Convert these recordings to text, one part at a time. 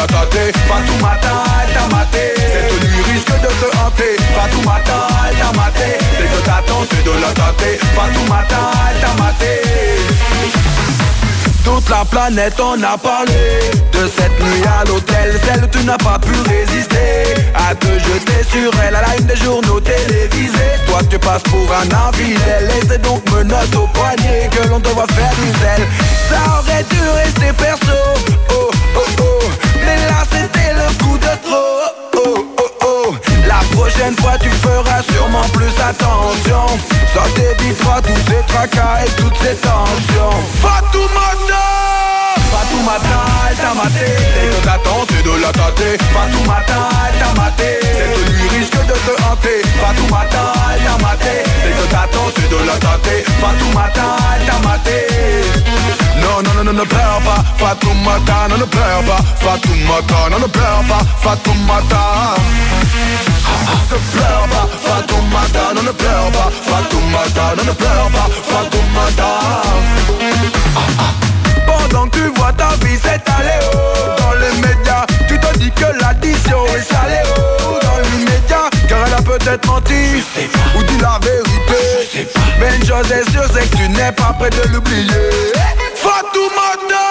la tâter. Fatoumata, elle t'a maté. Cette nuit risque de te hanter. Fatoumata, elle t'a maté. Dès que t'attends, c'est de la tâter. Fatoumata, elle t'a maté. Toute la planète en a parlé de cette nuit à l'hôtel, celle où tu n'as pas pu résister à te jeter sur elle à la une des journaux télévisés. Toi tu passes pour un infidèle et c'est donc menottes au poignet que l'on te voit faire du zèle. Ça aurait dû rester perso, oh oh oh, mais là c'était le coup de trop, oh oh oh. La prochaine fois tu feras sûrement plus attention. Ça t'évitera tous ces tracas et toutes ces tensions. Fatoumata, Fatoumata, elle t'a maté. Dès que t'attends, c'est de la tâter. Fatoumata, elle t'a maté. Cette nuit risque de te hanter. Fatoumata, elle t'a maté. Dès que t'attends, c'est de la tâter. Fatoumata, elle t'a maté. Non, non, non, non, ne pleure pas. Fatoumata, non, ne pleure pas. Fatoumata, non, ne pleure pas. Fatoumata, ne pleure pas. Fatoumata, non, ne pleure pas. Fatoumata, non, ne pleure pas. Fatoumata. Pendant que tu vois ta vie s'étaler dans les médias, tu te dis que l'addition est salée dans l'immédiat, car elle a peut-être menti ou dit la vérité. Mais une chose est sûre, c'est que tu n'es pas prêt de l'oublier. Fatoumata,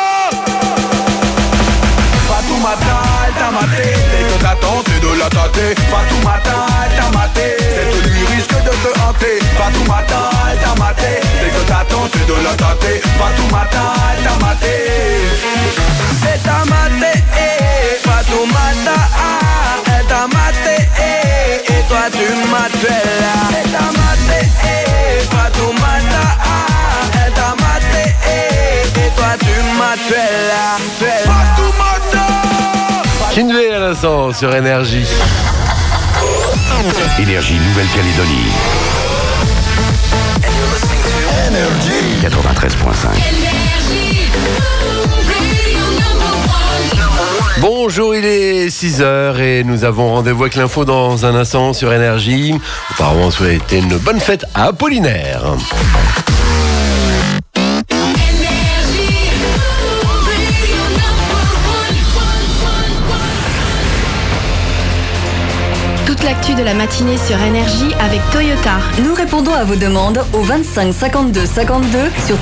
Fatoumata, elle t'a maté. Dès que t'attends, c'est de la tâter. Fatoumata, elle t'a maté. Cette nuit risque de te hanter. Fatoumata, elle t'a maté. Dès que t'attends, c'est de la tâter. Fatoumata, elle t'a maté. Elle t'a maté, Fatoumata, elle t'a maté, et toi tu m'appelles là. Elle t'a maté, Fatoumata, elle t'a maté, et toi tu m'appelles là. Fatoumata. Kinvey à l'instant sur Énergie. Énergie Nouvelle-Calédonie. Énergie 93.5. Bonjour, il est 6h et nous avons rendez-vous avec l'info dans un instant sur Énergie. Auparavant, souhaiter une bonne fête à Apollinaire. Toute l'actu de la matinée sur Énergie avec Toyota. Nous répondons à vos demandes au 25 52 52 sur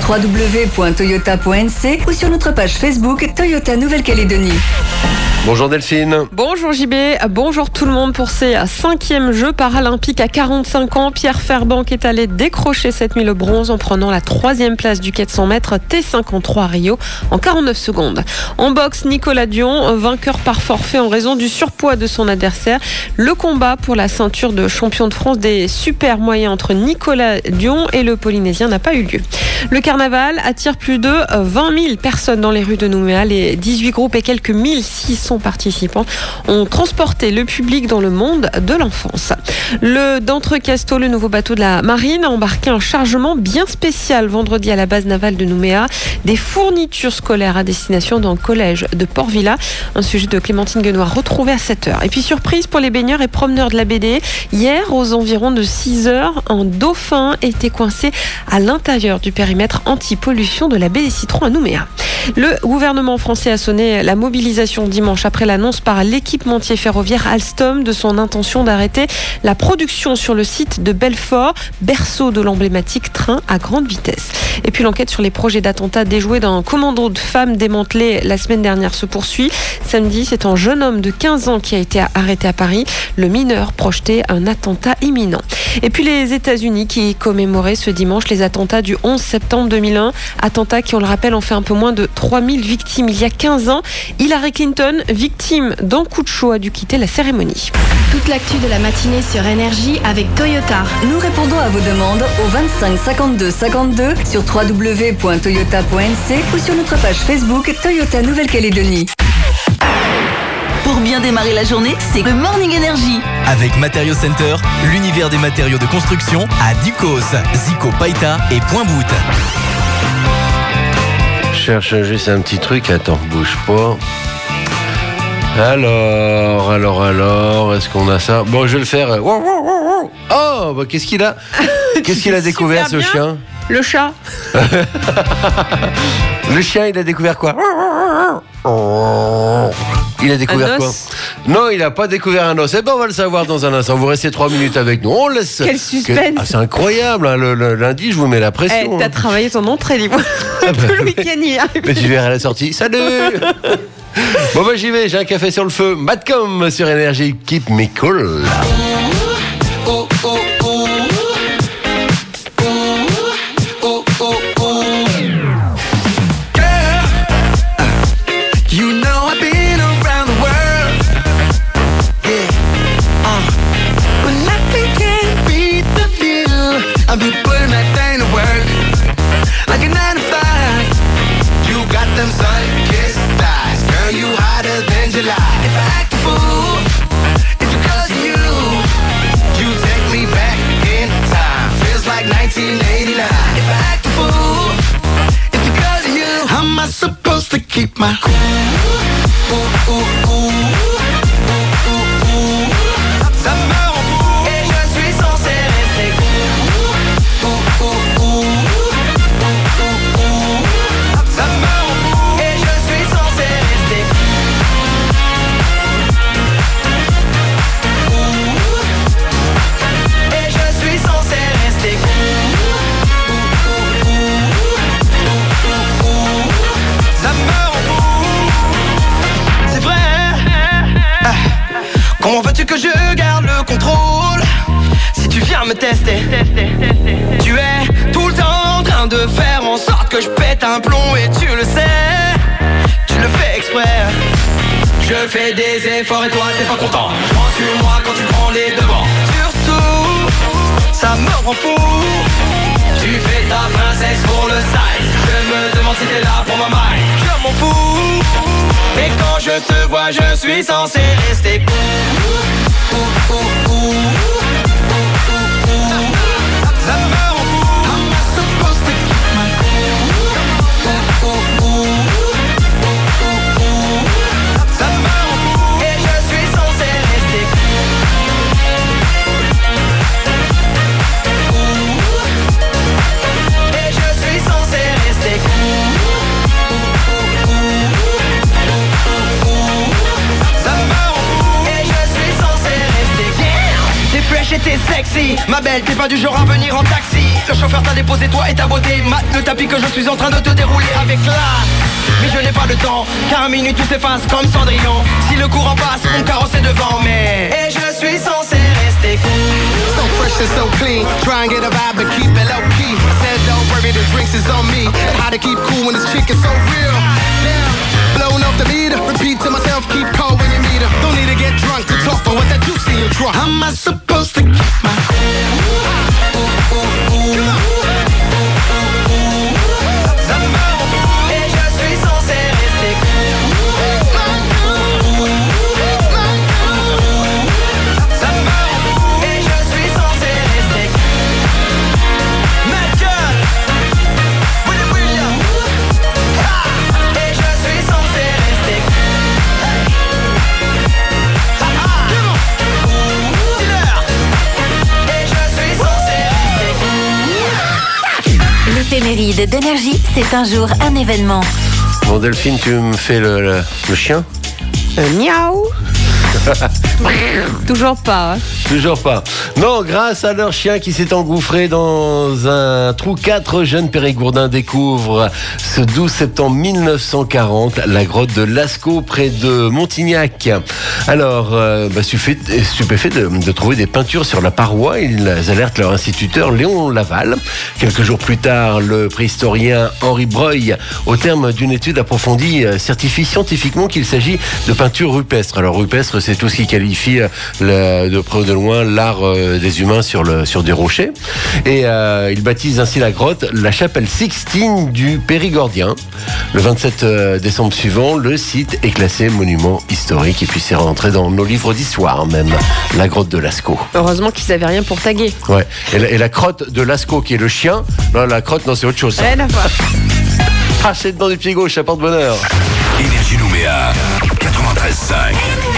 www.toyota.nc ou sur notre page Facebook Toyota Nouvelle-Calédonie. Bonjour Delphine. Bonjour JB, bonjour tout le monde pour ces 5e Jeux paralympiques à 45 ans. Pierre Fairbank est allé décrocher cette nuit le bronze en prenant la 3e place du 400 mètres T53 à Rio en 49 secondes. En boxe, Nicolas Dion, vainqueur par forfait en raison du surpoids de son adversaire. Le combat pour la ceinture de champion de France des super moyens entre Nicolas Dion et le Polynésien n'a pas eu lieu. Le carnaval attire plus de 20 000 personnes dans les rues de Nouméa. Les 18 groupes et quelques 1600 participants ont transporté le public dans le monde de l'enfance. Le d'Entrecasteaux, le nouveau bateau de la marine, a embarqué un chargement bien spécial vendredi à la base navale de Nouméa. Des fournitures scolaires à destination d'un collège de Port-Villa. Un sujet de Clémentine Guenoir retrouvé à 7h. Et puis surprise pour les baigneurs et promeneurs de la BD. Hier, aux environs de 6h, un dauphin était coincé à l'intérieur du périmètre anti-pollution de la baie des Citrons à Nouméa. Le gouvernement français a sonné la mobilisation dimanche après l'annonce par l'équipementier ferroviaire Alstom de son intention d'arrêter la production sur le site de Belfort, berceau de l'emblématique train à grande vitesse. Et puis l'enquête sur les projets d'attentat déjoués d'un commando de femmes démantelé la semaine dernière se poursuit. Samedi, c'est un jeune homme de 15 ans qui a été arrêté à Paris. Le mineur projetait un attentat imminent. Et puis les États-Unis qui commémoraient ce dimanche les attentats du 11 septembre 2001. Attentats qui, on le rappelle, ont fait un peu moins de 3000 victimes il y a 15 ans. Hillary Clinton, victime d'un coup de chaud, a dû quitter la cérémonie. Toute l'actu de la matinée sur Énergie avec Toyota. Nous répondons à vos demandes au 25 52 52 sur www.toyota.nc ou sur notre page Facebook Toyota Nouvelle-Calédonie. Pour bien démarrer la journée, c'est le Morning Energy. Avec Matériaux Center, l'univers des matériaux de construction à Ducos, Zico, Païta et Point-Bout. Je cherche juste un petit truc, attends, bouge pas. Alors, est-ce qu'on a ça? Bon, je vais le faire. Oh, bah, qu'est-ce qu'il a? Qu'est-ce qu'il a découvert, ce chien? Le chat. Le chien, il a découvert quoi? Il a découvert Un quoi? os? Non, il n'a pas découvert un os. Eh ben, on va le savoir dans un instant. Vous restez 3 minutes avec nous. On laisse. Quel suspense. Ah, c'est incroyable. Hein. Le lundi, je vous mets la pression. T'as hein. travaillé ton entrée, dis-moi. Ah bah, Tout le week-end, il y arrive. Mais tu verras à la sortie. Salut. Bon, bah, j'y vais. J'ai un café sur le feu. Madcom sur Énergie. Keep me cool. You know I've been around the world, yeah. But nothing can beat the feel of you putting that thing to work, like a 9 to 5. You got them sun-kissed thighs, girl. You hotter than July. If I act a fool, it's because of you. You take me back in time, feels like 1989. If I act a fool, it's because of you. How am I supposed to keep my cool? Ça me rend fou et je suis censé rester cool. Ça me rend fou et je suis censé rester cool. Et je suis censé rester cool. Ça me rend fou. C'est vrai. Comment veux-tu que je garde le contrôle si tu viens me tester? Tu es tout le temps en train de faire en sorte que je pète un plomb et tu le sais. Tu le fais exprès. Je fais des efforts et toi t'es pas content. Je prends sur moi quand tu prends les devants. Surtout, ça me rend fou. Tu fais ta princesse pour le size. Je me demande si t'es là pour ma maille. Je m'en fous. Et quand je te vois, je suis censé rester cool. Ça me rend fou. How am I supposed to keep my cool? Ça me rend fou. Et je suis censé rester cool. Et je suis censé rester cool. Ça me rend fou. Et je suis censé rester cool. T'es fresh et t'es sexy, ma belle, t'es pas du genre à venir en taxi. Le chauffeur t'a déposé toi et ta beauté, mate le tapis que je suis en train de te dérouler avec classe. Mais je n'ai pas le temps, car à minuit tout s'efface comme Cendrillon. Si le courant passe, mon carrosse est devant, mais et je suis censé rester cool. So fresh and so clean, try and get a vibe but keep it low key. I said don't worry, the drinks is on me. How to keep cool when this chick is so real. Damn, blowing off the meter, repeat to myself, keep cold when you meet her. Don't need to get drunk to talk, but what that juice in your trunk. How am I supposed to keep my cool? Ça me rend fou et je suis censé rester cool. Ça me rend fou et je suis censé rester cool. Madcom, William, et je suis censé rester cool. Et je suis censé rester cool. L'éphéméride d'énergie, c'est un jour un événement. Bon, Delphine, tu me fais le chien? Miaou. Toujours pas. Hein. Toujours pas. Non, grâce à leur chien qui s'est engouffré dans un trou, 4 jeunes périgourdins découvrent ce 12 septembre 1940 la grotte de Lascaux près de Montignac. Alors, stupéfait de trouver des peintures sur la paroi, ils alertent leur instituteur Léon Laval. Quelques jours plus tard, le préhistorien Henri Breuil, au terme d'une étude approfondie, certifie scientifiquement qu'il s'agit de peintures rupestres. Alors rupestre, c'est tout ce qui qualifie de près ou de loin l'art des humains sur des rochers. Et il baptise ainsi la grotte la chapelle Sixtine du Périgordien. Le 27 décembre suivant, le site est classé monument historique et puis c'est rentré dans nos livres d'histoire même, la grotte de Lascaux. Heureusement qu'ils avaient rien pour taguer. Ouais. Et la crotte de Lascaux qui est le chien, non, la crotte, non, c'est autre chose. Ça. Rien à voir. Ah, c'est dedans du pied gauche, ça porte bonheur. Énergie Nouméa, 93.5.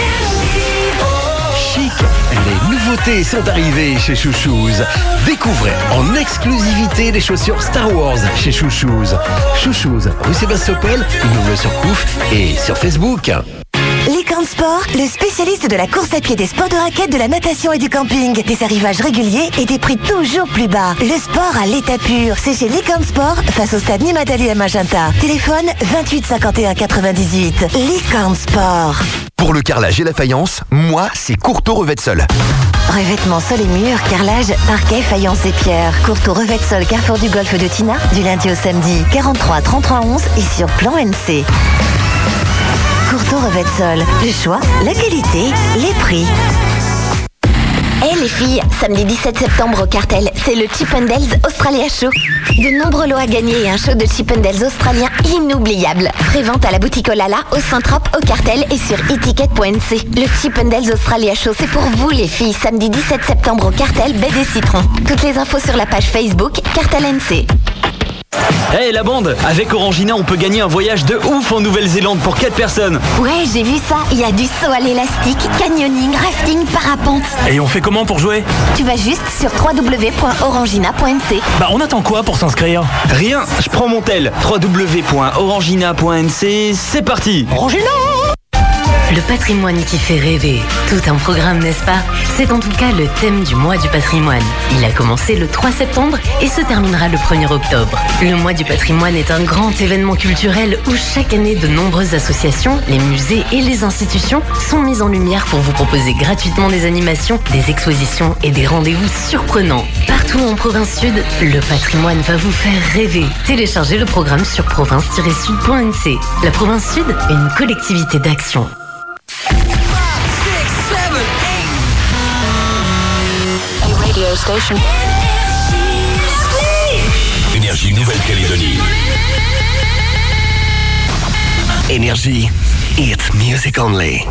Chic, les nouveautés sont arrivées chez Chouchouz. Découvrez en exclusivité les chaussures Star Wars chez Chouchouz. Chouchouz, rue Sébastopol, une nouvelle sur Couf et sur Facebook. Les Camp Sport, le spécialiste de la course à pied, des sports de raquettes, de la natation et du camping. Des arrivages réguliers et des prix toujours plus bas. Le sport à l'état pur, c'est chez Camp Sport, face au stade Nimadali à Magenta. Téléphone 28 51 98. Camp Sport. Pour le carrelage et la faïence, moi, c'est Courtauld Revêtement-Sol. Revêtement sol et murs, carrelage, parquet, faïence et pierre. Courtauld Revêtement-Sol, carrefour du Golfe de Tina, du lundi au samedi. 43 33 11 et sur plan NC. Courtauld Revêtement-Sol, le choix, la qualité, les prix. Hey les filles, samedi 17 septembre au Cartel, c'est le Chippendales Australia Show. De nombreux lots à gagner et un show de Chippendales australien inoubliable. Prévente à la boutique Olala, au Saint-Trope, au Cartel et sur etiquette.nc. Le Chippendales Australia Show, c'est pour vous les filles, samedi 17 septembre au Cartel, Baie des Citrons. Toutes les infos sur la page Facebook Cartel NC. Hey la bande, avec Orangina on peut gagner un voyage de ouf en Nouvelle-Zélande pour 4 personnes. Ouais, j'ai vu ça, il y a du saut à l'élastique, canyoning, rafting, parapente. Et on fait comment pour jouer? Tu vas juste sur www.orangina.nc. Bah on attend quoi pour s'inscrire? Rien, je prends mon tel, www.orangina.nc, c'est parti. Orangina! Le patrimoine qui fait rêver. Tout un programme, n'est-ce pas? C'est en tout cas le thème du mois du patrimoine. Il a commencé le 3 septembre et se terminera le 1er octobre. Le mois du patrimoine est un grand événement culturel où chaque année de nombreuses associations, les musées et les institutions sont mises en lumière pour vous proposer gratuitement des animations, des expositions et des rendez-vous surprenants. Partout en province sud, le patrimoine va vous faire rêver. Téléchargez le programme sur province-sud.nc. La province sud, une collectivité d'action. Station. Énergie Nouvelle-Calédonie. Énergie, it's music only.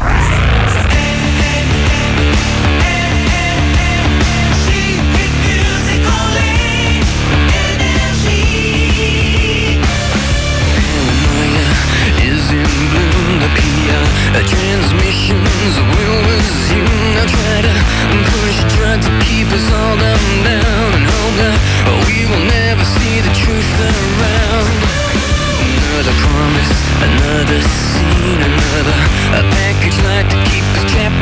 Transmissions will resume. Now try to push, try to keep us all down and hope that we will never see the truth around. Another promise, another scene, another a package like to keep us trapped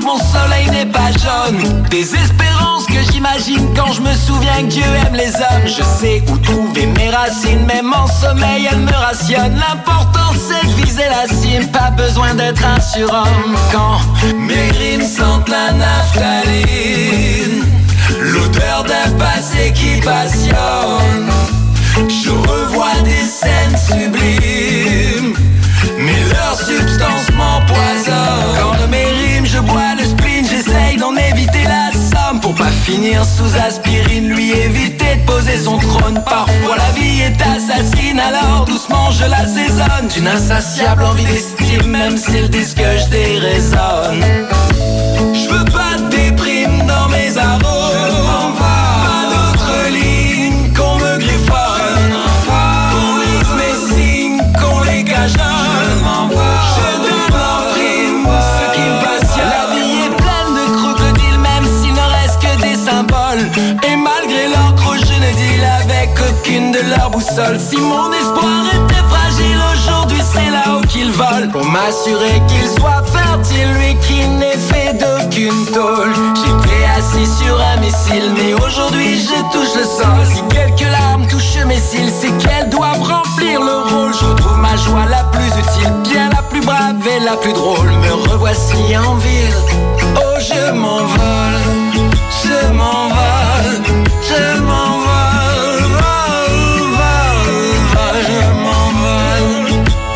que mon soleil n'est pas jaune. Des espérances que j'imagine quand je me souviens que Dieu aime les hommes. Je sais où trouver mes racines, même en sommeil elles me rationnent. L'important c'est de viser la cime, pas besoin d'être un surhomme. Quand mes rimes sentent la naphtaline, l'odeur d'un passé qui passionne, je revois des scènes sublimes, mais leur substance m'empoisonne. Quand de mes rimes je bois le spleen, j'essaye d'en éviter la somme, pour pas finir sous aspirine, lui éviter de poser son trône. Parfois la vie est assassine, alors doucement je l'assaisonne d'une insatiable envie d'estime, même si le disque je déraisonne. Je veux pas de déprime dans mes arômes, pas d'autres lignes qu'on me griffonne, qu'on lise mes signes, qu'on les cajonne. Je donne en prime ce qui me passionne. La vie est pleine de crocodiles, même s'il ne reste que des symboles. Et malgré leur croc, je ne deal avec aucune de leurs boussoles. Si mon espoir était fragile, aujourd'hui c'est là-haut qu'il vole, pour m'assurer qu'il soit fertile, lui qui n'est fait d'aucune tôle. J'étais assis sur un missile, mais aujourd'hui je touche le sol. Si quelques larmes touchent mes cils, c'est qu'elles doivent remplir le rôle. Je retrouve ma joie la plus utile, bien la plus brave et la plus drôle. Me revoici en ville, oh je m'envole, je m'envole, je m'envole, vol, vol, vol, je m'envole.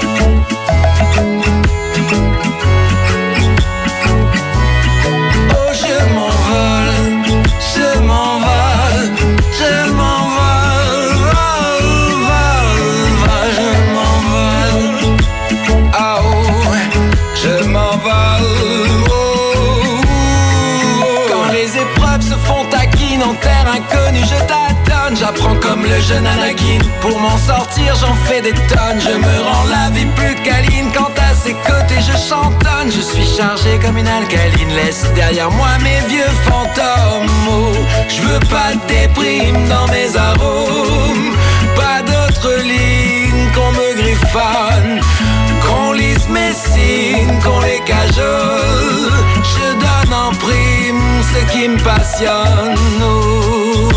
Oh je m'envole, je m'envole, je m'envole, vol, vol, vol, je m'envole. Ah oh, je m'envole. Quand les épreuves se font taquines en terre inconnue, je tâtonne, j'apprends comme le jeune Anakin. Pour m'en sortir, j'en fais des tonnes. Je me rends la vie plus câline, quand à ses côtés je chantonne. Je suis chargé comme une alcaline, laisse derrière moi mes vieux fantômes. Oh, je veux pas de déprime dans mes arômes, pas d'autres lignes qu'on me griffonne, qu'on lise mes signes, qu'on les cajole. Je donne en prime ce qui me passionne. Oh.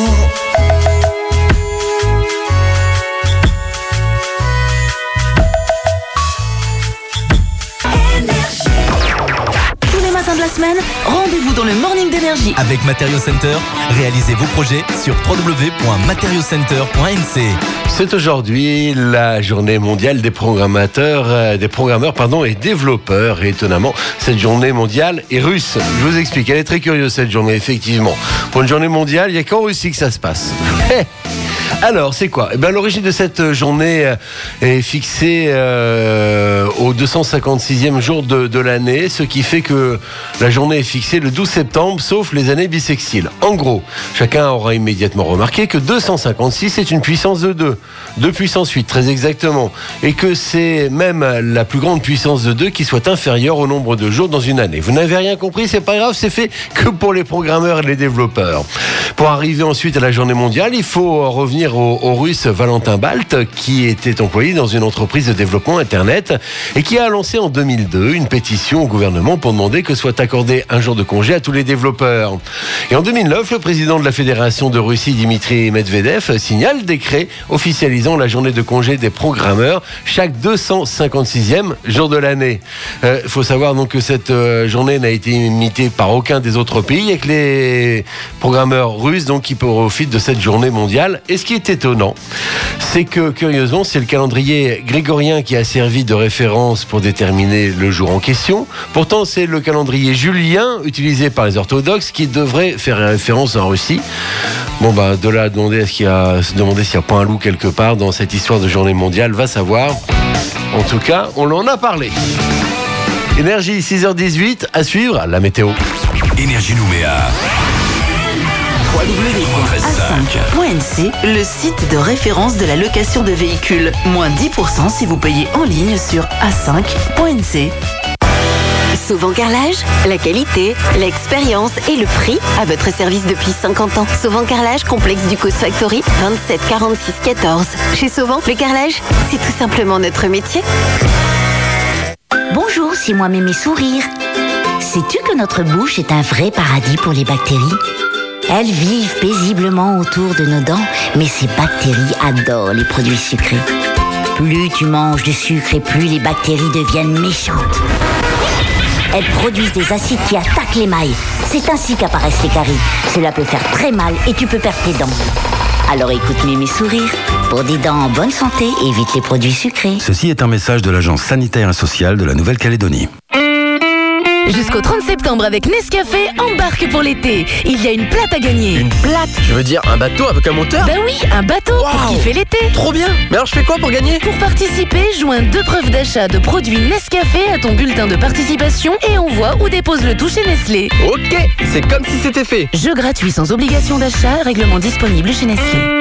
Tous les matins de la semaine, rendez-vous dans le Morning d'Énergie. Avec Matériaux Center, réalisez vos projets sur www.materialcenter.nc. C'est aujourd'hui la journée mondiale des programmeurs et développeurs. Et étonnamment, cette journée mondiale est russe. Je vous explique, elle est très curieuse cette journée, effectivement. Pour une journée mondiale, il n'y a qu'en Russie que ça se passe. Alors, c'est quoi ? L'origine de cette journée est fixée au 256e jour de l'année, ce qui fait que la journée est fixée le 12 septembre, sauf les années bissextiles. En gros, chacun aura immédiatement remarqué que 256 est une puissance de 2 puissance 8, très exactement, et que c'est même la plus grande puissance de 2 qui soit inférieure au nombre de jours dans une année. Vous n'avez rien compris, c'est pas grave, c'est fait que pour les programmeurs et les développeurs. Pour arriver ensuite à la journée mondiale, il faut revenir au russe Valentin Balt, qui était employé dans une entreprise de développement Internet et qui a lancé en 2002 une pétition au gouvernement pour demander que soit accordé un jour de congé à tous les développeurs. Et en 2009, le président de la Fédération de Russie, Dimitri Medvedev, signale le décret officialisant la journée de congé des programmeurs chaque 256e jour de l'année. Il faut savoir donc que cette journée n'a été imitée par aucun des autres pays et que les programmeurs russes donc qui profitent de cette journée mondiale. Et ce qui est étonnant, c'est que curieusement, c'est le calendrier grégorien qui a servi de référence pour déterminer le jour en question. Pourtant, c'est le calendrier julien utilisé par les orthodoxes qui devrait faire référence en Russie. De là à se demander s'il n'y a pas un loup quelque part dans cette histoire de journée mondiale, va savoir. En tout cas, on en a parlé. Énergie, 6h18, à suivre la météo. Énergie Nouméa. www.a5.nc, le site de référence de la location de véhicules. Moins 10% si vous payez en ligne sur a5.nc. Sauvant Carrelage, la qualité, l'expérience et le prix à votre service depuis 50 ans. Sauvant Carrelage, complexe du Cause Factory, 27 46 14. Chez Sauvant, le carrelage, c'est tout simplement notre métier. Bonjour, c'est moi Mémé Sourire. Sais-tu que notre bouche est un vrai paradis pour les bactéries ? Elles vivent paisiblement autour de nos dents, mais ces bactéries adorent les produits sucrés. Plus tu manges de sucre et plus les bactéries deviennent méchantes. Elles produisent des acides qui attaquent l'émail. C'est ainsi qu'apparaissent les caries. Cela peut faire très mal et tu peux perdre tes dents. Alors écoute Mimi Sourire. Pour des dents en bonne santé, évite les produits sucrés. Ceci est un message de l'Agence sanitaire et sociale de la Nouvelle-Calédonie. Jusqu'au 30 septembre avec Nescafé, embarque pour l'été. Il y a une plate à gagner. Une plate ? Je veux dire un bateau avec un moteur ? Ben oui, un bateau pour kiffer l'été. Trop bien. Mais alors je fais quoi pour gagner ? Pour participer, joins 2 preuves d'achat de produits Nescafé à ton bulletin de participation et envoie ou dépose le tout chez Nestlé. Ok, c'est comme si c'était fait. Jeu gratuit sans obligation d'achat, règlement disponible chez Nestlé.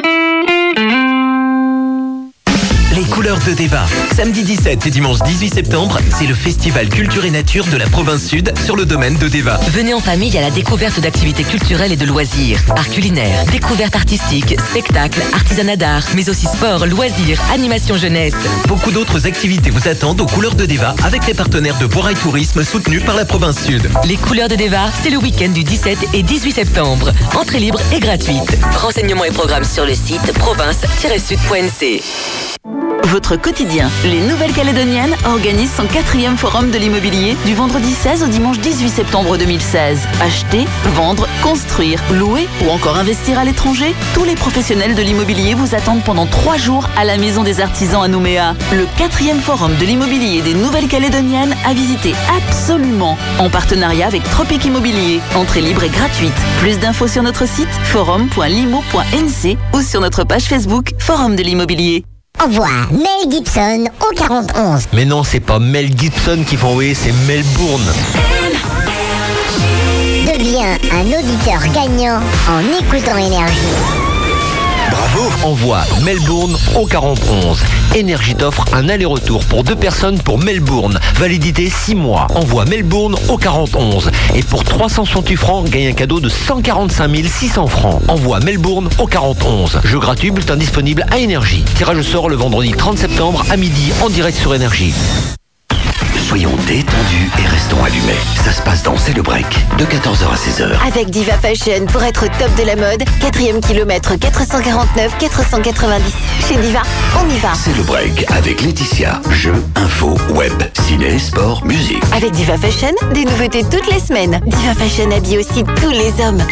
Les couleurs de Deva. Samedi 17 et dimanche 18 septembre, c'est le festival Culture et Nature de la province Sud sur le domaine de Deva. Venez en famille à la découverte d'activités culturelles et de loisirs, art culinaire, découvertes artistiques, spectacles, artisanat d'art, mais aussi sport, loisirs, animation jeunesse. Beaucoup d'autres activités vous attendent aux couleurs de Deva avec les partenaires de Borail Tourisme soutenus par la province Sud. Les couleurs de Deva, c'est le week-end du 17 et 18 septembre. Entrée libre et gratuite. Renseignements et programmes sur le site province-sud.nc. Votre quotidien, les Nouvelles-Calédoniennes organisent son 4e forum de l'immobilier du vendredi 16 au dimanche 18 septembre 2016. Acheter, vendre, construire, louer ou encore investir à l'étranger, tous les professionnels de l'immobilier vous attendent pendant 3 jours à la Maison des Artisans à Nouméa. Le 4e forum de l'immobilier des Nouvelles-Calédoniennes à visiter absolument en partenariat avec Tropic Immobilier. Entrée libre et gratuite. Plus d'infos sur notre site forum.limo.nc ou sur notre page Facebook Forum de l'immobilier. Envoie Mel Gibson au 41. Mais non, c'est pas Mel Gibson qu'il faut envoyer, c'est Melbourne. Deviens un auditeur gagnant en écoutant Énergie. Bravo. Envoie Melbourne au 41. Énergie t'offre un aller-retour pour 2 personnes pour Melbourne. Validité 6 mois. Envoie Melbourne au 41. Et pour 368 francs, gagne un cadeau de 145 600 francs. Envoie Melbourne au 41. Jeu gratuit, bulletin disponible à Énergie. Tirage au sort le vendredi 30 septembre à midi en direct sur Énergie. Soyons détendus et restons allumés. Ça se passe dans C'est le Break, de 14h à 16h. Avec Diva Fashion, pour être top de la mode, 4e kilomètre 449, 490. Chez Diva, on y va. C'est le Break avec Laetitia. Jeux, info, web, ciné, sport, musique. Avec Diva Fashion, des nouveautés toutes les semaines. Diva Fashion habille aussi tous les hommes.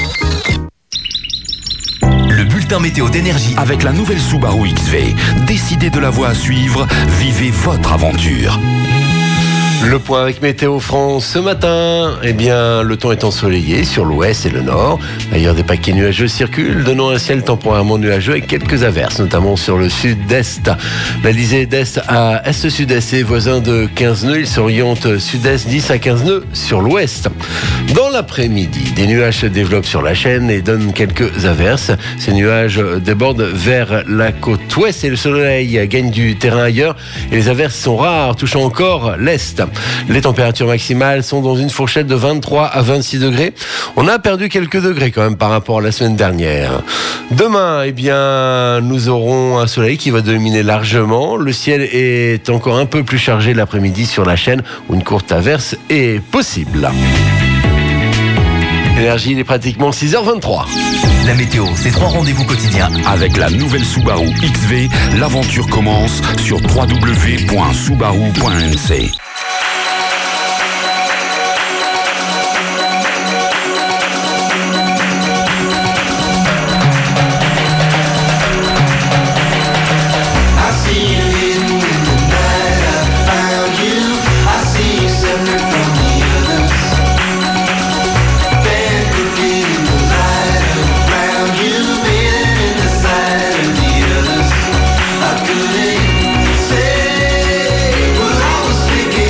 Le bulletin météo d'Énergie. Avec la nouvelle Subaru XV, décidez de la voie à suivre, vivez votre aventure. Le point avec Météo France ce matin, eh bien, le temps est ensoleillé sur l'ouest et le nord. D'ailleurs, des paquets nuageux circulent, donnant un ciel temporairement nuageux avec quelques averses, notamment sur le sud-est. L'Alizé d'est à est-sud-est est voisin de 15 nœuds. Il s'oriente sud-est 10 à 15 nœuds sur l'ouest. Dans l'après-midi, des nuages se développent sur la chaîne et donnent quelques averses. Ces nuages débordent vers la côte ouest et le soleil gagne du terrain ailleurs. Et les averses sont rares, touchant encore l'est. Les températures maximales sont dans une fourchette de 23 à 26 degrés. On a perdu quelques degrés quand même par rapport à la semaine dernière. Demain, eh bien, nous aurons un soleil qui va dominer largement. Le ciel est encore un peu plus chargé l'après-midi sur la chaîne où une courte averse est possible. Énergie, il est pratiquement 6h23. La météo, c'est 3 rendez-vous quotidiens. Avec la nouvelle Subaru XV, l'aventure commence sur www.subaru.nc. I couldn't say what I was thinking.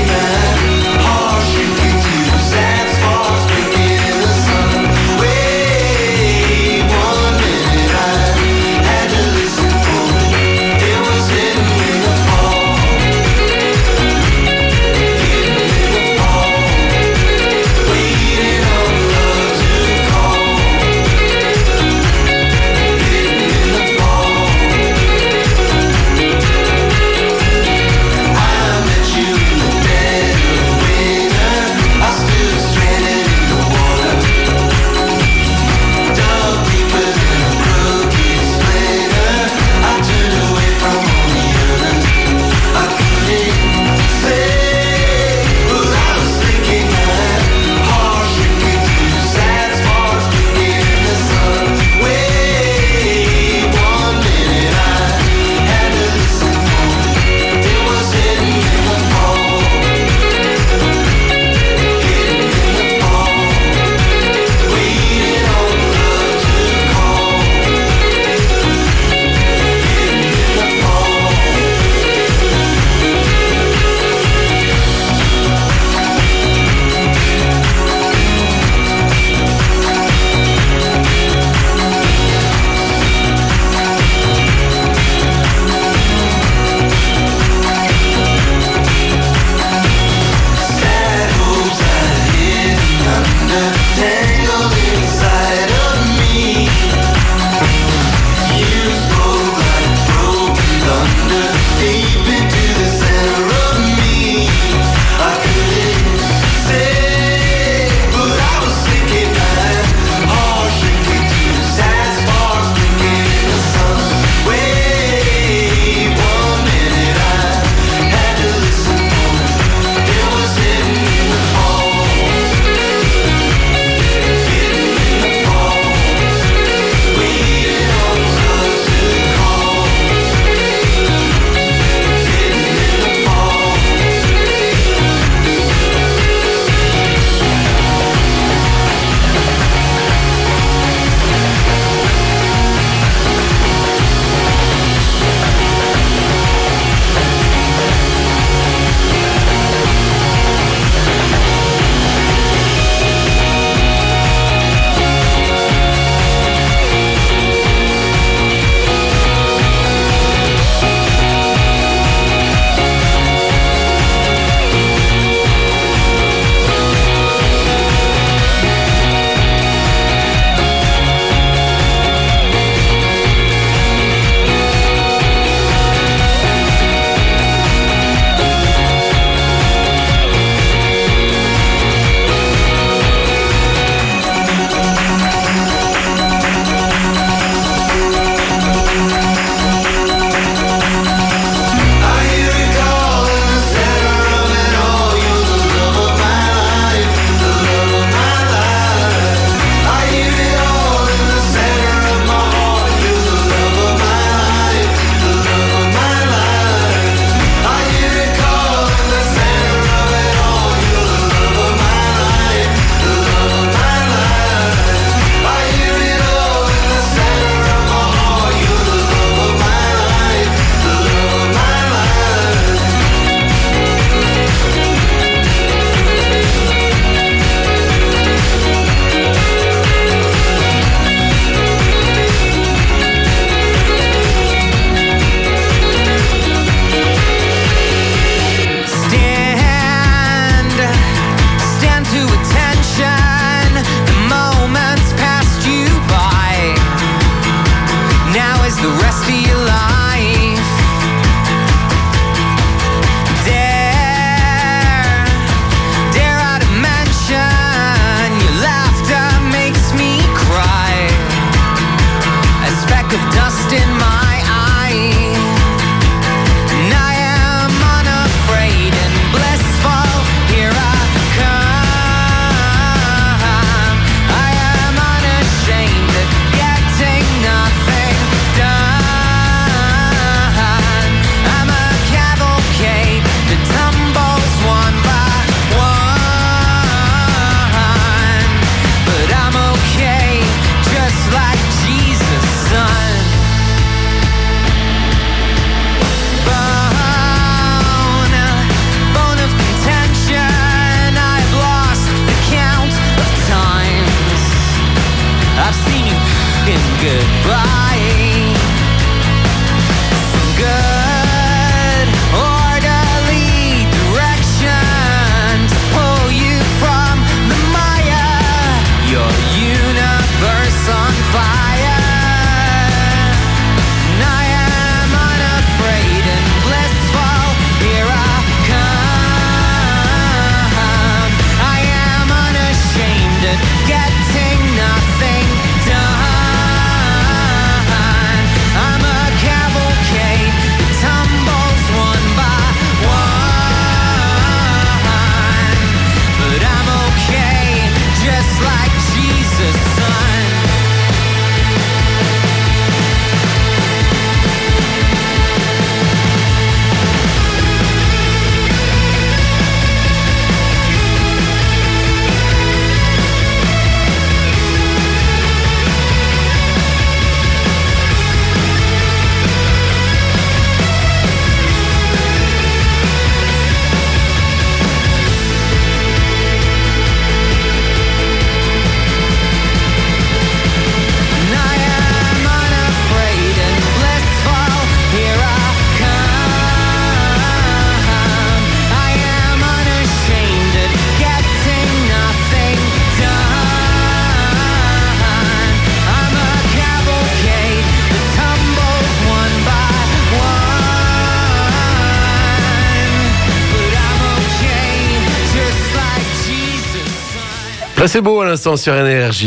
Là, c'est beau à l'instant sur Énergie.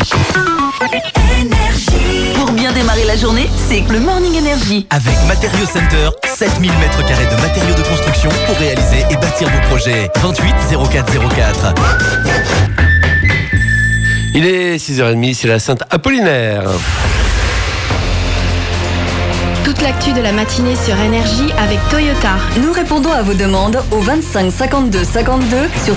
Pour bien démarrer la journée, c'est le Morning Energy. Avec Matériaux Center, 7000 m² de matériaux de construction pour réaliser et bâtir vos projets. 28 04 04. Il est 6h30, c'est la Sainte Apollinaire. Toute l'actu de la matinée sur Énergie avec Toyota. Nous répondons à vos demandes au 25 52 52 sur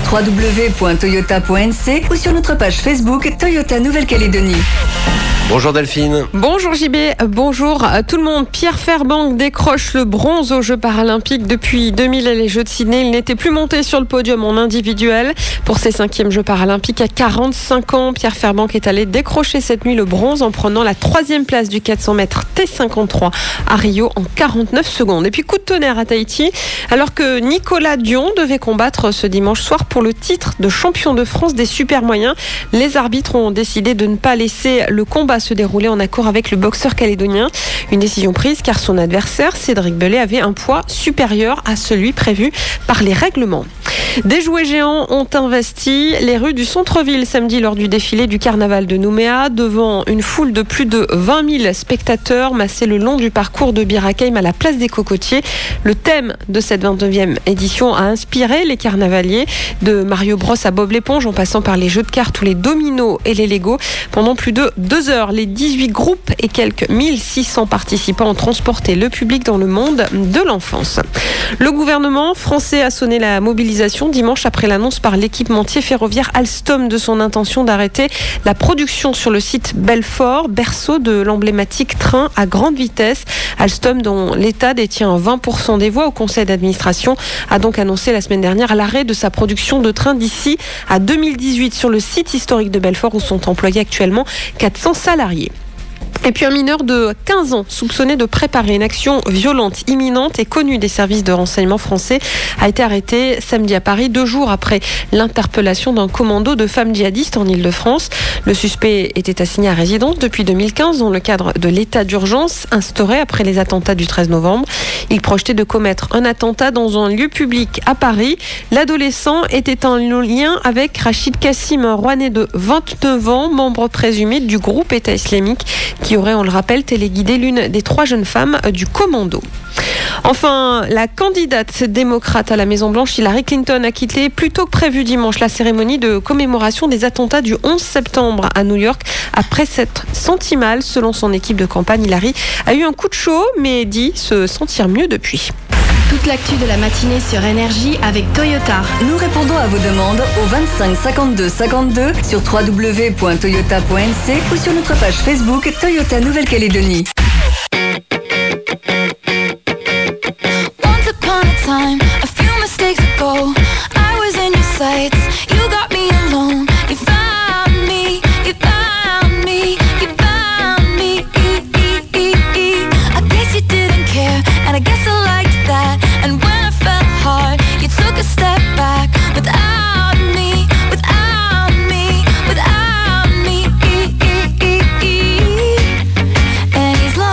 www.toyota.nc ou sur notre page Facebook Toyota Nouvelle-Calédonie. Bonjour Delphine. Bonjour JB, bonjour à tout le monde. Pierre Fairbank décroche le bronze aux Jeux paralympiques. Depuis 2000 et les Jeux de Sydney, il n'était plus monté sur le podium en individuel. Pour ses 5e Jeux paralympiques à 45 ans, Pierre Fairbank est allé décrocher cette nuit le bronze en prenant la 3e place du 400 mètres T53 à Rio en 49 secondes. Et puis coup de tonnerre à Tahiti, alors que Nicolas Dion devait combattre ce dimanche soir pour le titre de champion de France des super moyens. Les arbitres ont décidé de ne pas laisser le combat se dérouler en accord avec le boxeur calédonien. Une décision prise car son adversaire, Cédric Bellet, avait un poids supérieur à celui prévu par les règlements. Des jouets géants ont investi les rues du centre-ville samedi lors du défilé du carnaval de Nouméa, devant une foule de plus de 20 000 spectateurs massés le long du parcours de Bir Hakeim à la place des Cocotiers. Le thème de cette 29e édition a inspiré les carnavaliers, de Mario Bros à Bob l'éponge en passant par les jeux de cartes ou les dominos et les Lego. Pendant plus de 2 heures, les 18 groupes et quelques 1600 participants ont transporté le public dans le monde de l'enfance. Le gouvernement français a sonné la mobilisation dimanche après l'annonce par l'équipementier ferroviaire Alstom de son intention d'arrêter la production sur le site Belfort, berceau de l'emblématique train à grande vitesse. Alstom, dont l'État détient 20% des voix au conseil d'administration, a donc annoncé la semaine dernière l'arrêt de sa production de trains d'ici à 2018 sur le site historique de Belfort où sont employés actuellement 400 salariés. Et puis un mineur de 15 ans soupçonné de préparer une action violente imminente et connu des services de renseignement français a été arrêté samedi à Paris, 2 jours après l'interpellation d'un commando de femmes djihadistes en Ile-de-France. Le suspect était assigné à résidence depuis 2015 dans le cadre de l'état d'urgence instauré après les attentats du 13 novembre. Il projetait de commettre un attentat dans un lieu public à Paris. L'adolescent était en lien avec Rachid Kassim, un Rouennais de 29 ans, membre présumé du groupe État islamique, qui aurait, on le rappelle, téléguidé l'une des 3 jeunes femmes du commando. Enfin, la candidate démocrate à la Maison-Blanche, Hillary Clinton, a quitté plus tôt que prévu dimanche la cérémonie de commémoration des attentats du 11 septembre à New York. Après s'être sentie mal, selon son équipe de campagne, Hillary a eu un coup de chaud, mais dit se sentir mieux depuis. Toute l'actu de la matinée sur Énergie avec Toyota. Nous répondons à vos demandes au 25 52 52 sur www.toyota.nc ou sur notre page Facebook Toyota Nouvelle-Calédonie. Once upon a time, a few mistakes ago, I was in your sights. You got me alone. You found me. You found me. You found me. I guess you didn't care, and I guess I liked that. And when I fell hard, you took a step back without me, without me, without me. And he's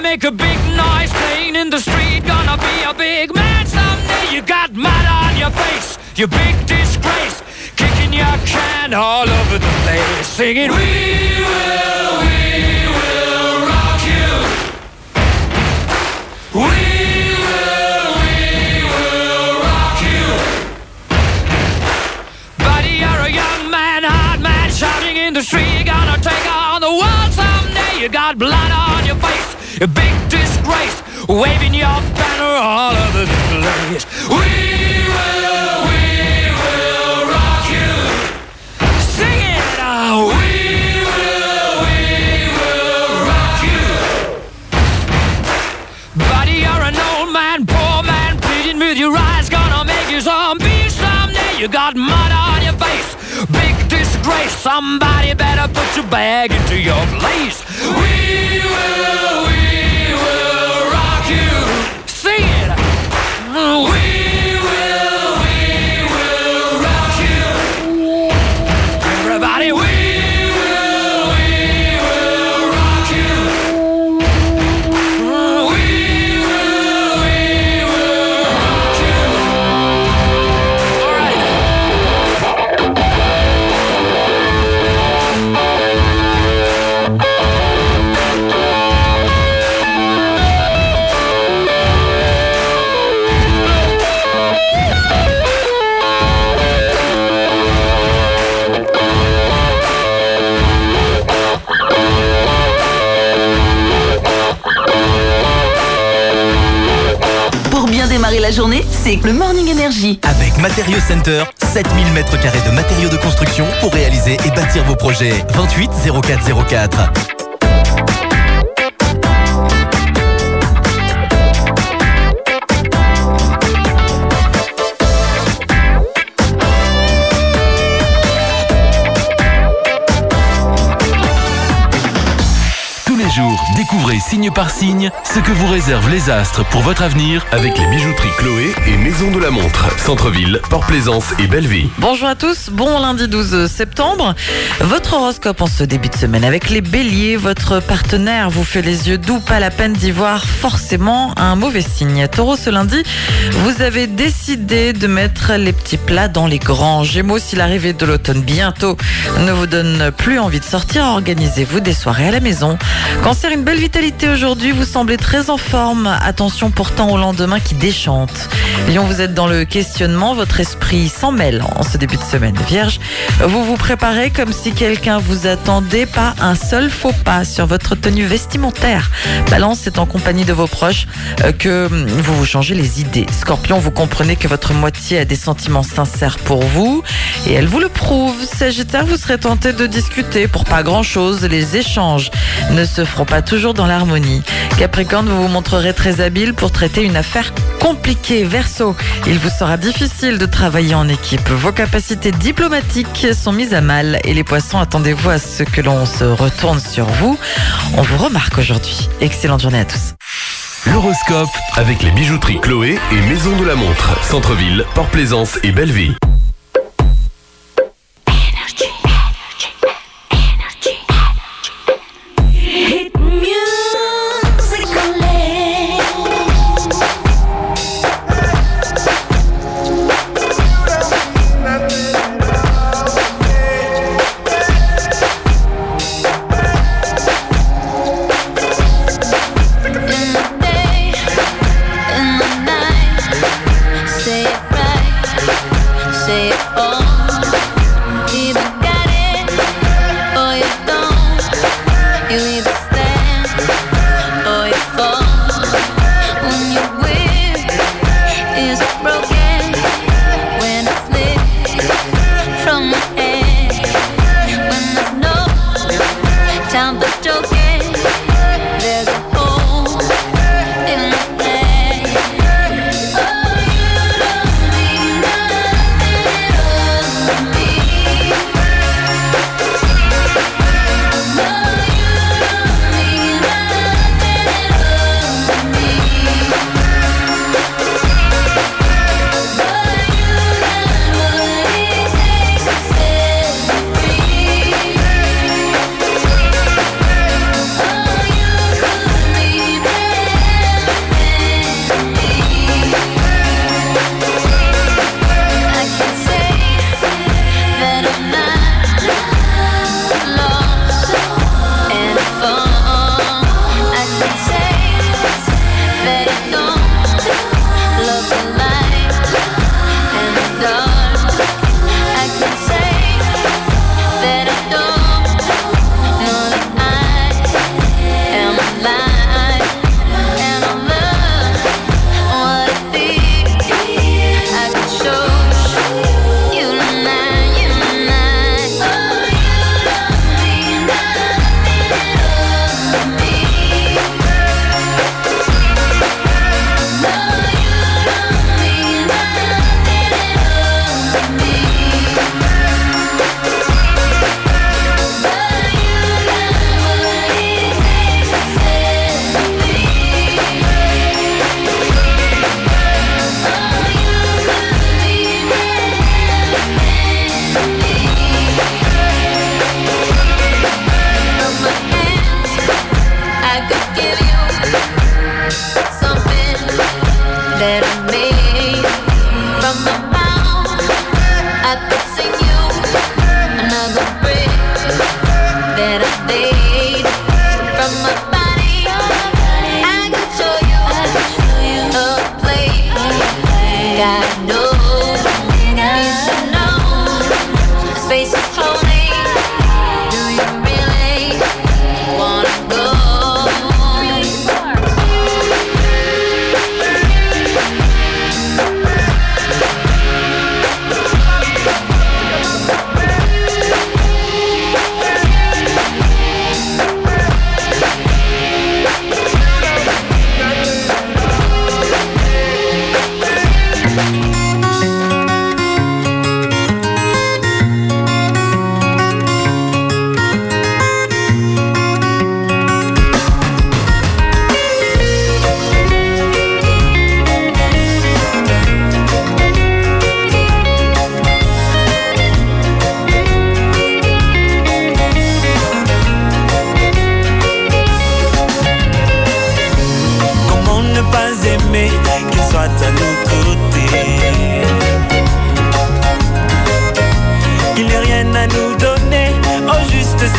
make a big noise playing in the street. Gonna be a big man someday. You got mud on your face, you big disgrace. Kicking your can all over the place, singing, we will rock you. We will rock you. Buddy, you're a young man, hard man, shouting in the street. You're gonna take on the world someday. You got blood on your face, a big disgrace, waving your banner all over the place. We will rock you. Sing it out. We will rock you. Buddy, you're an old man, poor man, pleading with your eyes, gonna make you zombie someday. You got mud on your face, big disgrace. Somebody better put your bag into your place. We will rock you. Sing it. We will rock you. Everybody, we will rock you. We will rock you. All right. Pour bien démarrer la journée, c'est le Morning Energy. Avec Matériaux Center, 7000 m² de matériaux de construction pour réaliser et bâtir vos projets. 28 0404. Tous les jours, découvrez signe par signe ce que vous réservent les astres pour votre avenir avec les bijouteries Chloé et Maison de la Montre. Centre-ville, Port-Plaisance et Belleville. Bonjour à tous, bon lundi 12 septembre. Votre horoscope en ce début de semaine avec les béliers. Votre partenaire vous fait les yeux doux, pas la peine d'y voir forcément un mauvais signe. Taureau, ce lundi, vous avez décidé de mettre les petits plats dans les grands. Gémeaux, si l'arrivée de l'automne bientôt ne vous donne plus envie de sortir, organisez-vous des soirées à la maison. Cancer, une belle vitalité aujourd'hui, vous semblez très en forme. Attention pourtant au lendemain qui déchante. Lion, vous êtes dans le questionnement, votre esprit s'en mêle en ce début de semaine. Vierge, vous vous préparez comme si quelqu'un vous attendait, pas un seul faux pas sur votre tenue vestimentaire. Balance, c'est en compagnie de vos proches que vous vous changez les idées. Scorpion, vous comprenez que votre moitié a des sentiments sincères pour vous et elle vous le prouve. Sagittaire, vous serez tenté de discuter pour pas grand chose. Les échanges ne se feront pas toujours dans l'harmonie. Capricorne, vous vous montrerez très habile pour traiter une affaire compliquée. Verseau, il vous sera difficile de travailler en équipe. Vos capacités diplomatiques sont mises à mal et les poissons, attendez-vous à ce que l'on se retourne sur vous. On vous remarque aujourd'hui. Excellente journée à tous. L'horoscope avec les bijouteries Chloé et Maison de la Montre. Centre-ville, Port-Plaisance et Belleville.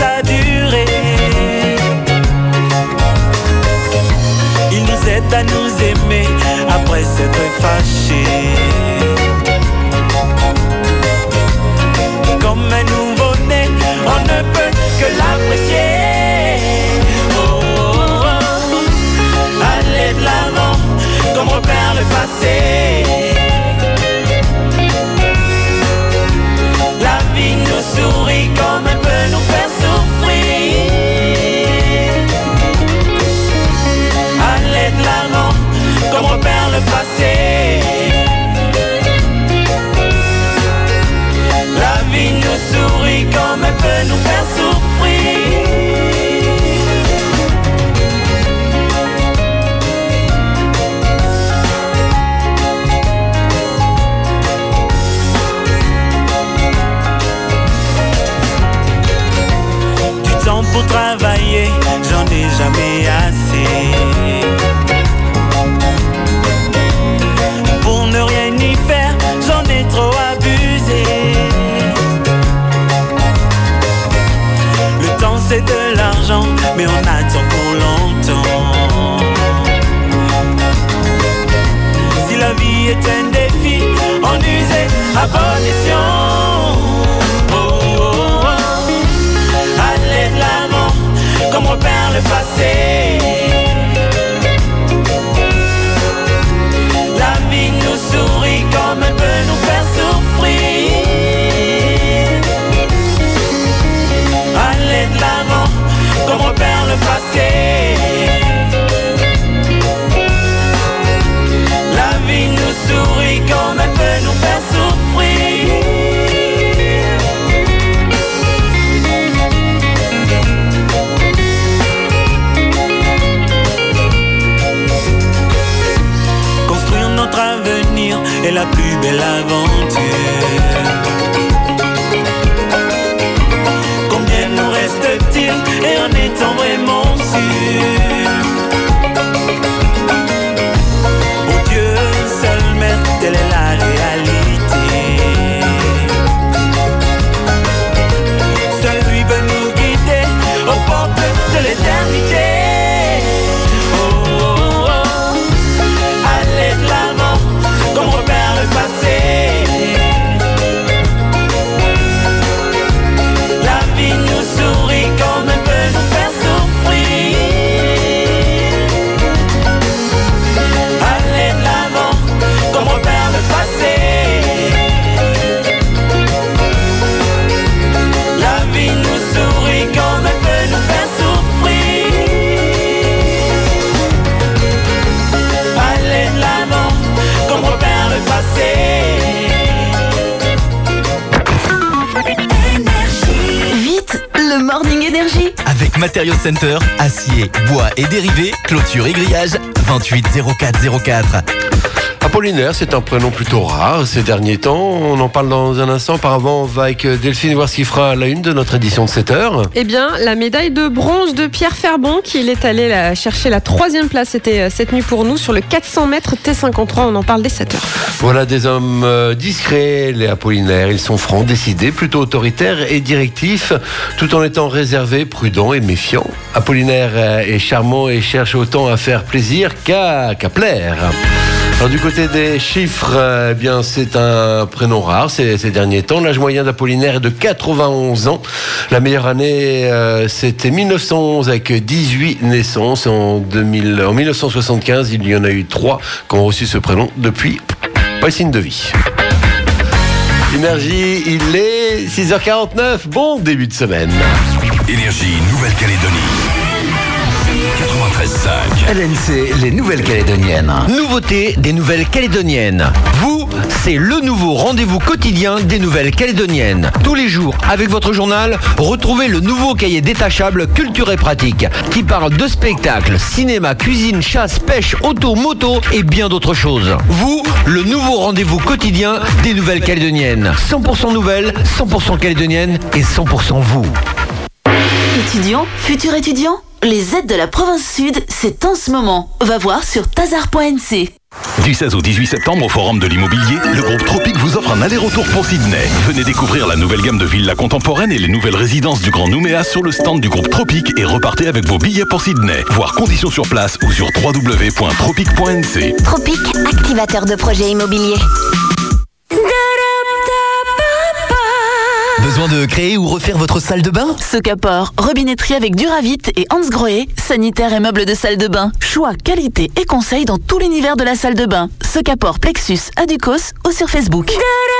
sa durée. Il nous aide à nous aimer après s'être fâchés. Comme un nouveau-né, on ne peut que l'apprécier. Oh, oh, oh. Allez de l'avant, comme repère le passé. La vie nous sourit comme elle peut nous faire souffrir. Allez de l'avant, comme repère le passé. La vie nous sourit comme elle peut nous faire souffrir. Du temps pour travailler, j'en ai jamais assez. Pour ne rien y faire, j'en ai trop abusé. Le temps c'est de l'argent, mais on attend pour longtemps. Si la vie est un défi, en user à bon escient. Oh, oh, oh. Allez de l'avant, comme repère le passé. La vie nous sourit comme elle peut nous faire souffrir. Allez de l'avant, comme repère le passé. La vie nous sourit comme elle peut nous faire souffrir. Construire notre avenir est la plus belle aventure. Combien nous reste-t-il et en étant vraiment sûr? Oh Dieu, seul maître, telle est la réalité. Seul lui peut nous guider aux portes de l'éternité. Oh, oh, oh. Allez de l'avant, comme repère le passé. La vie nous sourit comme elle peut nous faire souffrir. Allez de l'avant, comme repère le passé. La vie nous sourit comme elle peut nous faire souffrir. Allez de l'avant, comme repère le passé. Vite, le Morning Énergie. Avec Material Center, acier, bois et dérivés, clôture et grillage, 28 04 04. Apollinaire, c'est un prénom plutôt rare ces derniers temps. On en parle dans un instant. Auparavant, on va avec Delphine voir ce qui fera la une de notre édition de 7h. Eh bien, la médaille de bronze de Pierre Ferbonck, il est allé chercher la 3e place. C'était cette nuit pour nous sur le 400 mètres T53. On en parle dès 7h. Voilà des hommes discrets, les Apollinaires. Ils sont francs, décidés, plutôt autoritaires et directifs, tout en étant réservés, prudents et méfiants. Apollinaire est charmant et cherche autant à faire plaisir qu'à plaire. Alors du côté des chiffres, eh bien c'est un prénom rare ces derniers temps. L'âge moyen d'Apollinaire est de 91 ans. La meilleure année, c'était 1911 avec 18 naissances. En 1975, il y en a eu 3 qui ont reçu ce prénom. Depuis, pas signe de vie. Énergie, il est 6h49. Bon début de semaine. Énergie Nouvelle-Calédonie. 93.5. LNC, les Nouvelles-Calédoniennes. Nouveauté des Nouvelles-Calédoniennes. Vous, c'est le nouveau rendez-vous quotidien des Nouvelles-Calédoniennes. Tous les jours, avec votre journal, retrouvez le nouveau cahier détachable Culture et Pratique qui parle de spectacles, cinéma, cuisine, chasse, pêche, auto, moto et bien d'autres choses. Vous, le nouveau rendez-vous quotidien des Nouvelles-Calédoniennes. 100% nouvelles, 100% calédoniennes et 100% vous. Étudiants, futurs étudiants, les aides de la province sud, c'est en ce moment. Va voir sur tazar.nc. Du 16 au 18 septembre au Forum de l'Immobilier, le groupe Tropique vous offre un aller-retour pour Sydney. Venez découvrir la nouvelle gamme de villas contemporaines et les nouvelles résidences du Grand Nouméa sur le stand du groupe Tropique et repartez avec vos billets pour Sydney. Voir conditions sur place ou sur www.tropique.nc. Tropique, activateur de projets immobiliers. Besoin de créer ou refaire votre salle de bain? Secapor, robinetterie avec Duravit et Hans Grohe, sanitaire et meubles de salle de bain. Choix, qualité et conseils dans tout l'univers de la salle de bain. Secapor, Plexus, Aducos ou sur Facebook.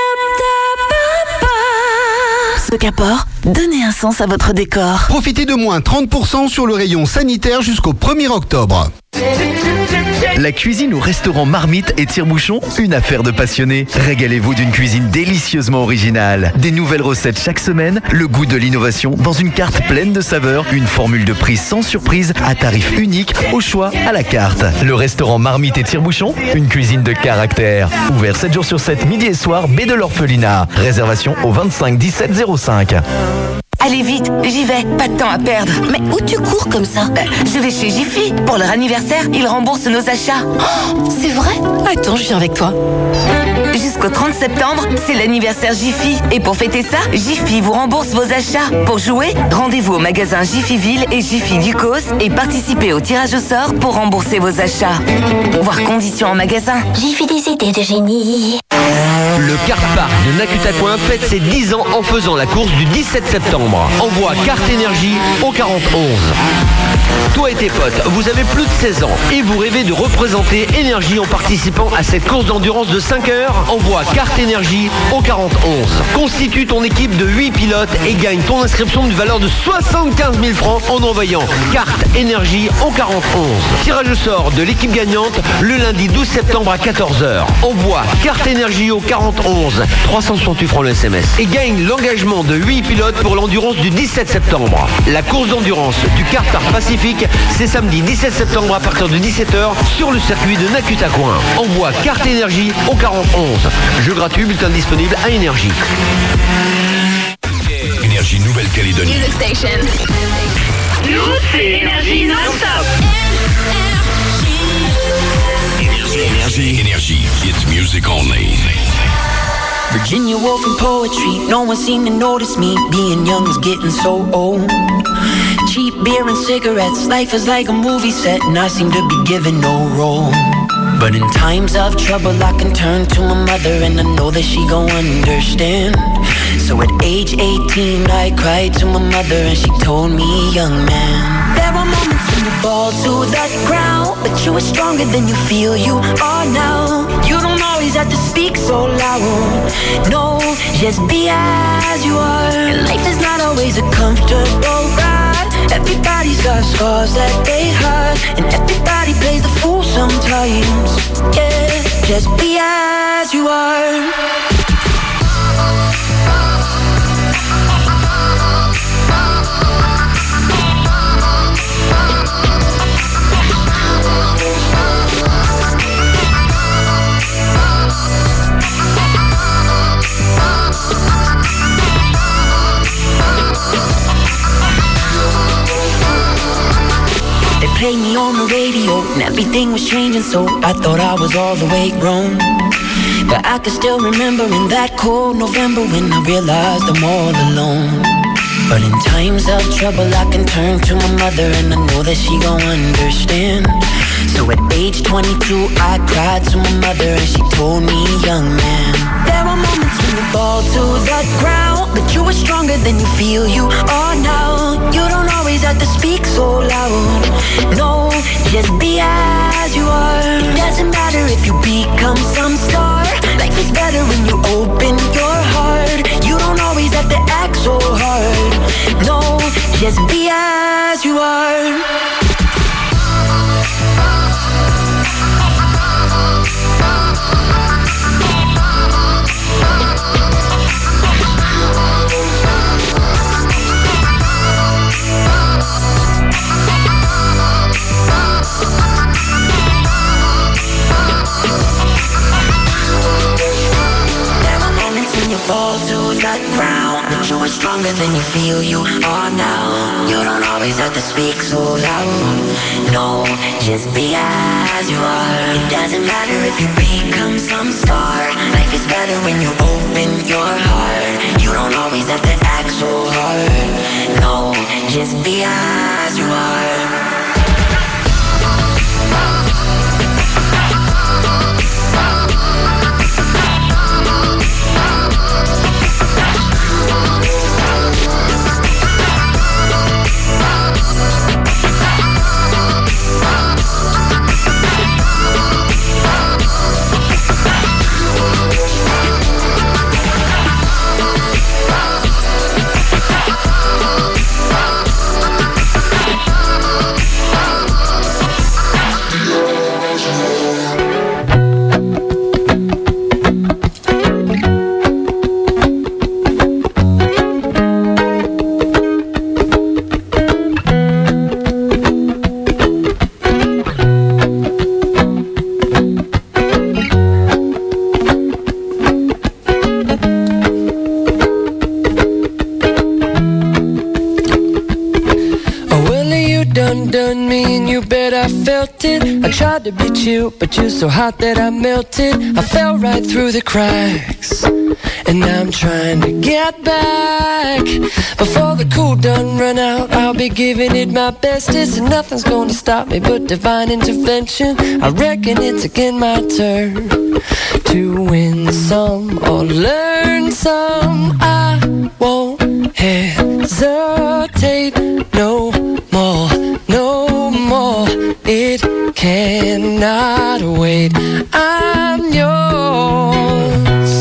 Secapor, donnez un sens à votre décor. Profitez de moins 30% sur le rayon sanitaire jusqu'au 1er octobre. La cuisine au restaurant Marmite et Tire-Bouchon, une affaire de passionnés. Régalez-vous d'une cuisine délicieusement originale. Des nouvelles recettes chaque semaine, le goût de l'innovation dans une carte pleine de saveurs, une formule de prix sans surprise, à tarif unique, au choix, à la carte. Le restaurant Marmite et Tire-Bouchon, une cuisine de caractère. Ouvert 7 jours sur 7, midi et soir, baie de l'Orphelinat. Réservation au 25 17 05. Allez vite, j'y vais, pas de temps à perdre. Mais où tu cours comme ça? Je vais chez Jiffy. Pour leur anniversaire, ils remboursent nos achats. Oh, c'est vrai? Attends, je viens avec toi. Jusqu'au 30 septembre, c'est l'anniversaire Jiffy. Et pour fêter ça, Jiffy vous rembourse vos achats. Pour jouer, rendez-vous au magasin Jiffyville et Jiffy Ducos et participez au tirage au sort pour rembourser vos achats. Voir conditions en magasin. Jiffy des idées de génie. Le Kart Park de Nakutacoin fête ses 10 ans en faisant la course du 17 septembre. Envoie carte énergie au 4011. Toi et tes potes, vous avez plus de 16 ans et vous rêvez de représenter énergie en participant à cette course d'endurance de 5 heures? Envoie carte énergie au 4011. Constitue ton équipe de 8 pilotes et gagne ton inscription d'une valeur de 75 000 francs en envoyant carte énergie au 4011. Tirage au sort de l'équipe gagnante le lundi 12 septembre à 14h. Envoie carte énergie au 4011, 368 francs le SMS, et gagne l'engagement de 8 pilotes pour l'endurance du 17 septembre. La course d'endurance du Kart Park Pacifique, c'est samedi 17 septembre à partir de 17h sur le circuit de Nakutacoin. Envoie carte énergie au 4011. Jeu gratuit, bulletin disponible à Énergie. Énergie Nouvelle-Calédonie. Music station. Nous, c'est Énergie non-stop. Énergie. It's music only. Virginia Woolf and poetry, no one seemed to notice me. Being young is getting so old. Cheap beer and cigarettes, life is like a movie set, and I seem to be given no role. But in times of trouble I can turn to my mother, and I know that she gon' understand. So at age 18 I cried to my mother, and she told me, young man, there are moments when you fall to the ground, but you are stronger than you feel you are now. You don't always have to speak so loud. No, just be as you are. And life is not always a comfortable ride. Everybody's got scars that they hide, and everybody plays the fool sometimes. Yeah, just be as you are. They played me on the radio and everything was changing, so I thought I was all the way grown. But I can still remember in that cold November when I realized I'm all alone. But in times of trouble I can turn to my mother, and I know that she gon' understand. So at age 22 I cried to my mother, and she told me, young man, there are moments when you fall to the ground, but you are stronger than you feel you are now. You don't always have to speak so loud. No, just be as you are. It doesn't matter if you become some star. Life is better when you open your heart. You don't always have to act so hard. No, just be as you are. fall to the ground, but you are stronger than you feel you are now. You don't always have to speak so loud. No, just be as you are. It doesn't matter if you become some star. Life is better when you open your heart. You don't always have to act so hard. No, just be as you are. Done me and you bet I felt it. I tried to be chill, but you're so hot that I melted. I fell right through the cracks, and now I'm trying to get back. Before the cool done run out, I'll be giving it my bestest, and nothing's gonna stop me but divine intervention. I reckon it's again my turn to win some or learn some. I won't hesitate no more, no more. It cannot wait. I'm yours.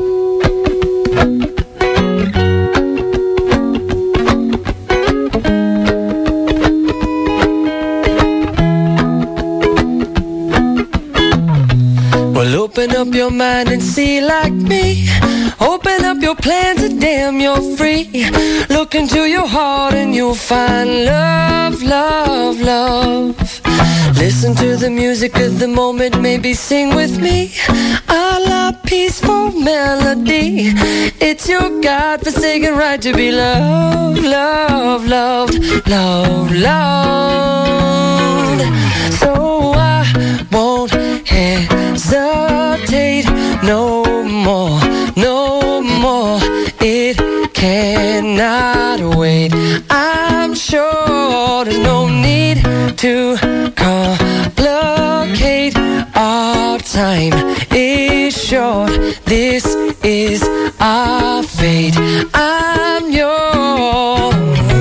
Well, open up your mind and see like me. Open up your plans and damn, you're free. Look into your heart and you'll find love, love, love. Listen to the music of the moment, maybe sing with me. A la peaceful melody. It's your God-forsaken right to be loved, loved, loved, loved, loved. So I won't hesitate no more, no more. It cannot wait. I'm sure there's no need to complicate. Our time is short. This is our fate. I'm yours.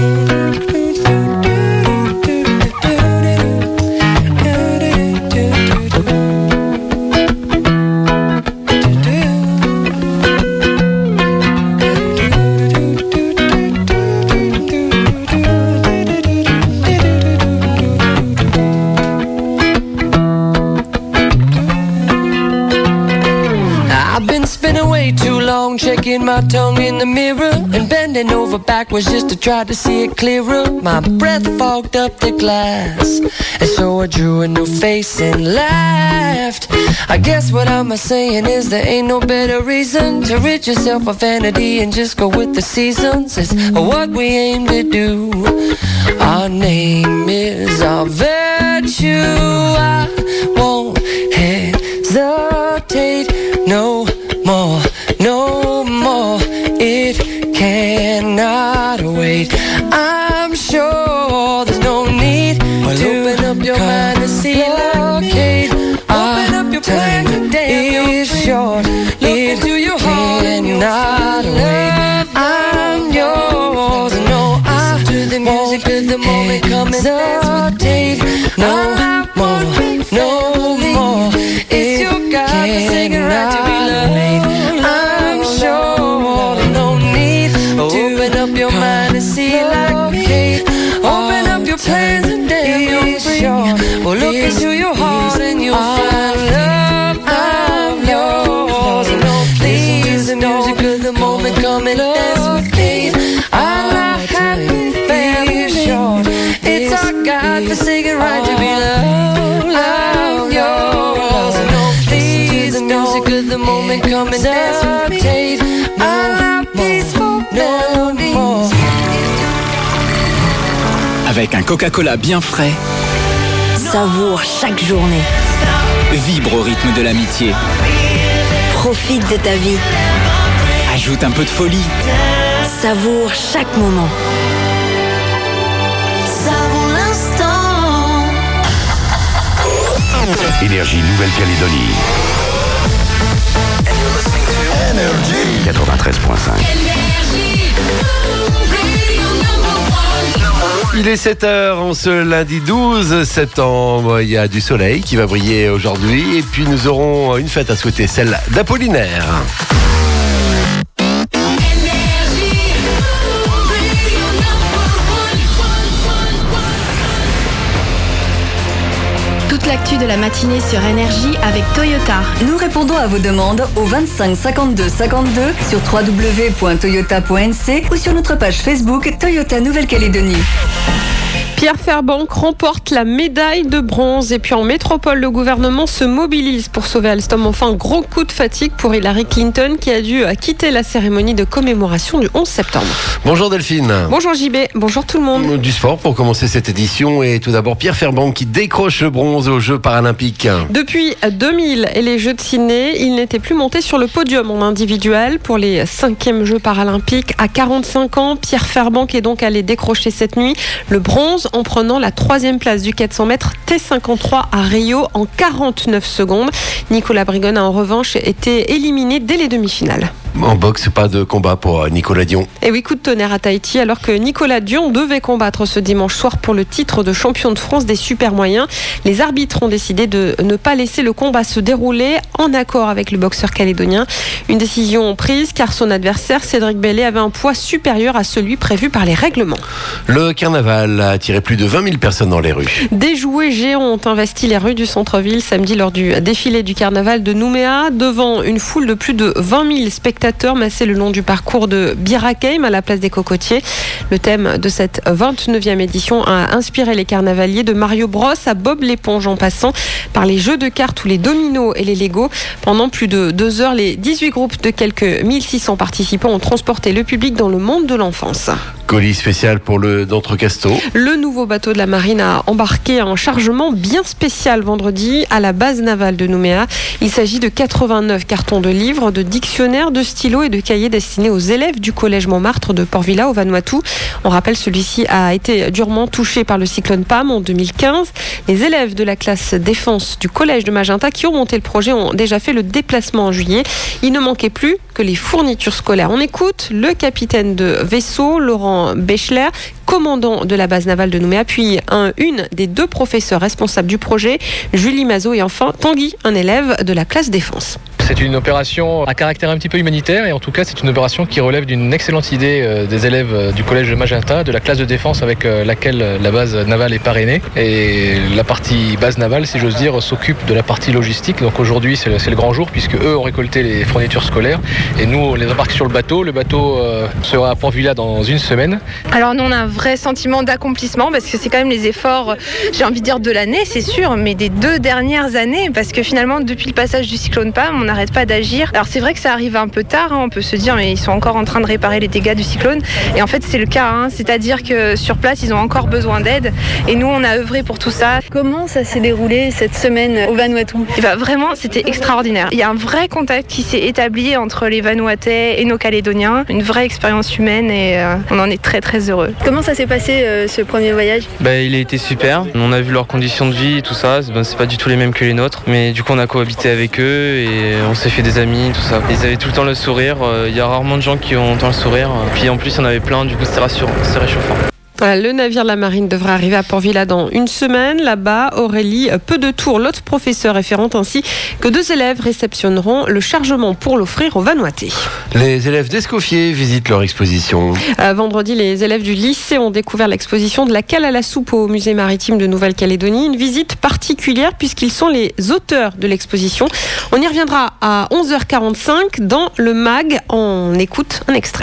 Checking my tongue in the mirror and bending over backwards just to try to see it clearer. My breath fogged up the glass, and so I drew a new face and laughed. I guess what I'm saying is there ain't no better reason to rid yourself of vanity and just go with the seasons. It's what we aim to do. Our name is our virtue. I won't hesitate no more, no more. It cannot wait. I'm sure there's no need to open up your mind and see like me. Open up your plan today. It's short. Look into your heart and you'll cannot wait. I'm yours. No, I to the music of the moment. Come and dance with me. No more, no more. It's your God-forsaken right to be loved. I'm sure there's no need to open up your mind and see like me. Open up your plans and damn, you're free. Well, look into your heart and you'll find love. I'm yours. No, please, the music of the moment. Come and dance with me. I'm not happy, very short. It's our God-forsaken right to be loved. I'm yours. No, please, the music of the moment. Come and dance with me. Avec un Coca-Cola bien frais, Savoure chaque journée. vibre au rythme de l'amitié. Profite de ta vie. Ajoute un peu de folie. Savoure chaque moment. Savoure l'instant. Énergie Nouvelle-Calédonie. 93.5. Il est 7h en ce lundi 12 septembre. Il y a du soleil qui va briller aujourd'hui. Et puis nous aurons une fête à souhaiter, celle d'Apollinaire. Toute l'actu de la matinée sur Énergie avec Toyota. Nous répondons à vos demandes au 25 52 52 sur www.toyota.nc ou sur notre page Facebook Toyota Nouvelle-Calédonie. Pierre Fairbank remporte la médaille de bronze. Et puis en métropole, le gouvernement se mobilise pour sauver Alstom. Enfin, gros coup de fatigue pour Hillary Clinton qui a dû quitter la cérémonie de commémoration du 11 septembre. Bonjour Delphine. Bonjour JB, bonjour tout le monde. Du sport pour commencer cette édition. Et tout d'abord Pierre Fairbank qui décroche le bronze aux Jeux paralympiques. Depuis 2000 et les Jeux de Sydney, il n'était plus monté sur le podium en individuel pour les 5e Jeux paralympiques. À 45 ans, Pierre Fairbank est donc allé décrocher cette nuit le bronze en prenant la 3e place du 400 mètres T53 à Rio en 49 secondes. Nicolas Brigon a en revanche été éliminé dès les demi-finales. En boxe, pas de combat pour Nicolas Dion. Et oui, coup de tonnerre à Tahiti alors que Nicolas Dion devait combattre ce dimanche soir pour le titre de champion de France des super moyens. Les arbitres ont décidé de ne pas laisser le combat se dérouler en accord avec le boxeur calédonien. Une décision prise car son adversaire Cédric Bellé avait un poids supérieur à celui prévu par les règlements. Le carnaval a attiré plus de 20 000 personnes dans les rues. Des jouets géants ont investi les rues du centre-ville samedi lors du défilé du carnaval de Nouméa devant une foule de plus de 20 000 spectateurs massés le long du parcours de Birakeim à la place des Cocotiers. Le thème de cette 29e édition a inspiré les carnavaliers de Mario Bros à Bob l'éponge en passant par les jeux de cartes ou les dominos et les Lego. Pendant plus de 2 heures, les 18 groupes de quelques 1600 participants ont transporté le public dans le monde de l'enfance. Colis spécial pour le d'Entrecasteaux. Le nouveau bateau de la marine a embarqué un chargement bien spécial vendredi à la base navale de Nouméa. Il s'agit de 89 cartons de livres, de dictionnaires, de stylos et de cahiers destinés aux élèves du collège Montmartre de Port-Vila au Vanuatu. On rappelle, celui-ci a été durement touché par le cyclone Pam en 2015. Les élèves de la classe défense du collège de Magenta qui ont monté le projet ont déjà fait le déplacement en juillet. Il ne manquait plus que les fournitures scolaires. On écoute le capitaine de vaisseau, Laurent Bechler, commandant de la base navale de Nouméa, puis une des 2 professeurs responsables du projet, Julie Mazot, et enfin Tanguy, un élève de la classe défense. C'est une opération à caractère un petit peu humanitaire et en tout cas c'est une opération qui relève d'une excellente idée des élèves du collège de Magenta, de la classe de défense avec laquelle la base navale est parrainée. Et la partie base navale, si j'ose dire, s'occupe de la partie logistique. Donc aujourd'hui c'est le grand jour puisque eux ont récolté les fournitures scolaires et nous on les embarque sur le bateau. Le bateau sera à Port-Vila dans une semaine. Alors nous on a un vrai sentiment d'accomplissement parce que c'est quand même les efforts, j'ai envie de dire de l'année c'est sûr, mais des 2 dernières années parce que finalement depuis le passage du cyclone Pam on n'arrête pas d'agir. Alors c'est vrai que ça arrive un peu tard, on peut se dire mais ils sont encore en train de réparer les dégâts du cyclone et en fait c'est le cas, c'est-à-dire que sur place ils ont encore besoin d'aide et nous on a œuvré pour tout ça. Comment ça s'est déroulé cette semaine au Vanuatu? Vraiment c'était extraordinaire. Il y a un vrai contact qui s'est établi entre les Vanuatais et nos Calédoniens, une vraie expérience humaine et on en est très très heureux. Comment ça s'est passé ce premier voyage? Il a été super, on a vu leurs conditions de vie et tout ça, c'est pas du tout les mêmes que les nôtres, mais du coup on a cohabité avec eux et on s'est fait des amis, tout ça. Ils avaient tout le temps le sourire, il y a rarement de gens qui ont autant le sourire, puis en plus il y en avait plein, du coup c'était rassurant, c'est réchauffant. Le navire de la marine devrait arriver à Port-Vila dans une semaine. Là-bas, Aurélie Peu-de-Tour, l'autre professeur référente, ainsi que 2 élèves réceptionneront le chargement pour l'offrir aux Vanuatais. Les élèves d'Escoffier visitent leur exposition. Vendredi, les élèves du lycée ont découvert l'exposition de la cale à la soupe au musée maritime de Nouvelle-Calédonie. Une visite particulière puisqu'ils sont les auteurs de l'exposition. On y reviendra à 11h45 dans le MAG. On écoute un extrait.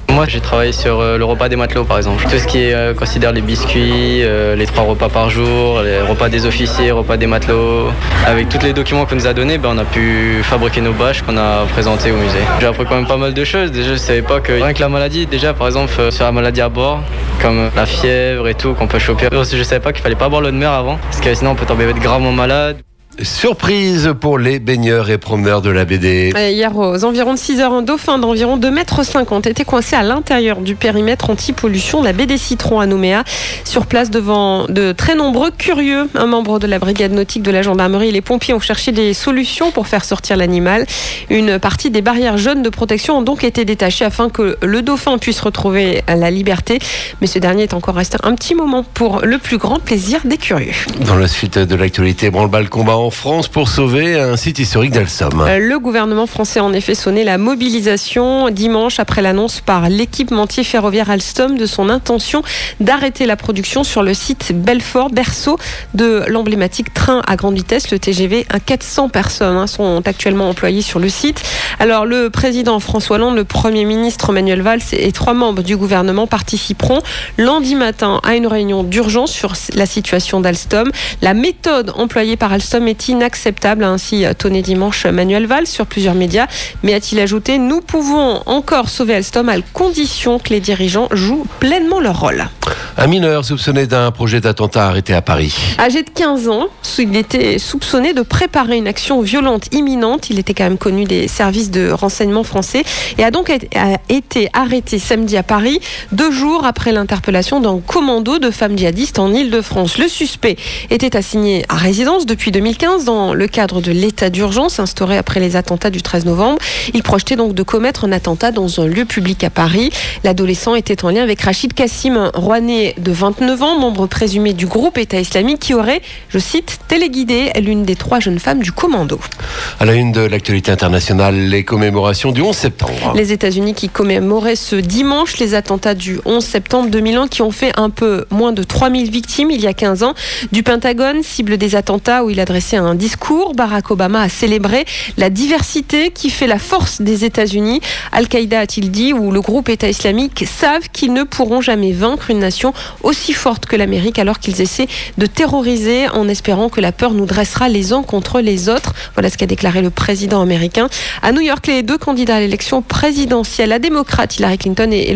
Moi, j'ai travaillé sur le repas des matelots, par exemple. Tout ce qui considère les biscuits, les 3 repas par jour, les repas des officiers, repas des matelots. Avec tous les documents qu'on nous a donnés, on a pu fabriquer nos bâches qu'on a présentées au musée. J'ai appris quand même pas mal de choses. Déjà, je ne savais pas que rien que la maladie, déjà, par exemple, sur la maladie à bord, comme la fièvre et tout, qu'on peut choper. Je ne savais pas qu'il fallait pas boire l'eau de mer avant, parce que sinon on peut tomber gravement malade. Surprise pour les baigneurs et promeneurs de la BD. Hier, aux environs de 6h, un dauphin d'environ 2,50 m était coincé à l'intérieur du périmètre anti-pollution de la baie des Citrons à Nouméa. Sur place, devant de très nombreux curieux, un membre de la brigade nautique de la gendarmerie et les pompiers ont cherché des solutions pour faire sortir l'animal. Une partie des barrières jaunes de protection ont donc été détachées afin que le dauphin puisse retrouver la liberté. Mais ce dernier est encore resté un petit moment pour le plus grand plaisir des curieux. Dans la suite de l'actualité, branle-bas combat en France pour sauver un site historique d'Alstom. Le gouvernement français a en effet sonné la mobilisation dimanche après l'annonce par l'équipementier ferroviaire Alstom de son intention d'arrêter la production sur le site Belfort, berceau de l'emblématique train à grande vitesse, le TGV. 400 personnes sont actuellement employées sur le site. Alors le président François Hollande, le Premier ministre Manuel Valls et 3 membres du gouvernement participeront lundi matin à une réunion d'urgence sur la situation d'Alstom. La méthode employée par Alstom est inacceptable, a ainsi tonné dimanche Manuel Valls sur plusieurs médias. Mais a-t-il ajouté, nous pouvons encore sauver Alstom à condition que les dirigeants jouent pleinement leur rôle. Un mineur soupçonné d'un projet d'attentat arrêté à Paris. Âgé de 15 ans, il était soupçonné de préparer une action violente imminente. Il était quand même connu des services de renseignement français et a donc été arrêté samedi à Paris, 2 jours après l'interpellation d'un commando de femmes djihadistes en Île-de-France. Le suspect était assigné à résidence depuis 2015 dans le cadre de l'état d'urgence instauré après les attentats du 13 novembre. Il projetait donc de commettre un attentat dans un lieu public à Paris. L'adolescent était en lien avec Rachid Kassim, un Rouennais de 29 ans, membre présumé du groupe État islamique qui aurait, je cite, téléguidé l'une des 3 jeunes femmes du commando. À la une de l'actualité internationale, les commémorations du 11 septembre. Les États-Unis qui commémoraient ce dimanche les attentats du 11 septembre 2001 qui ont fait un peu moins de 3000 victimes il y a 15 ans. Du Pentagone, cible des attentats où il adressait un discours, Barack Obama a célébré la diversité qui fait la force des États-Unis. Al-Qaïda, a-t-il dit, ou le groupe État islamique savent qu'ils ne pourront jamais vaincre une nation aussi forte que l'Amérique alors qu'ils essaient de terroriser en espérant que la peur nous dressera les uns contre les autres. Voilà ce qu'a déclaré le président américain. À New York, les 2 candidats à l'élection présidentielle, la démocrate Hillary Clinton et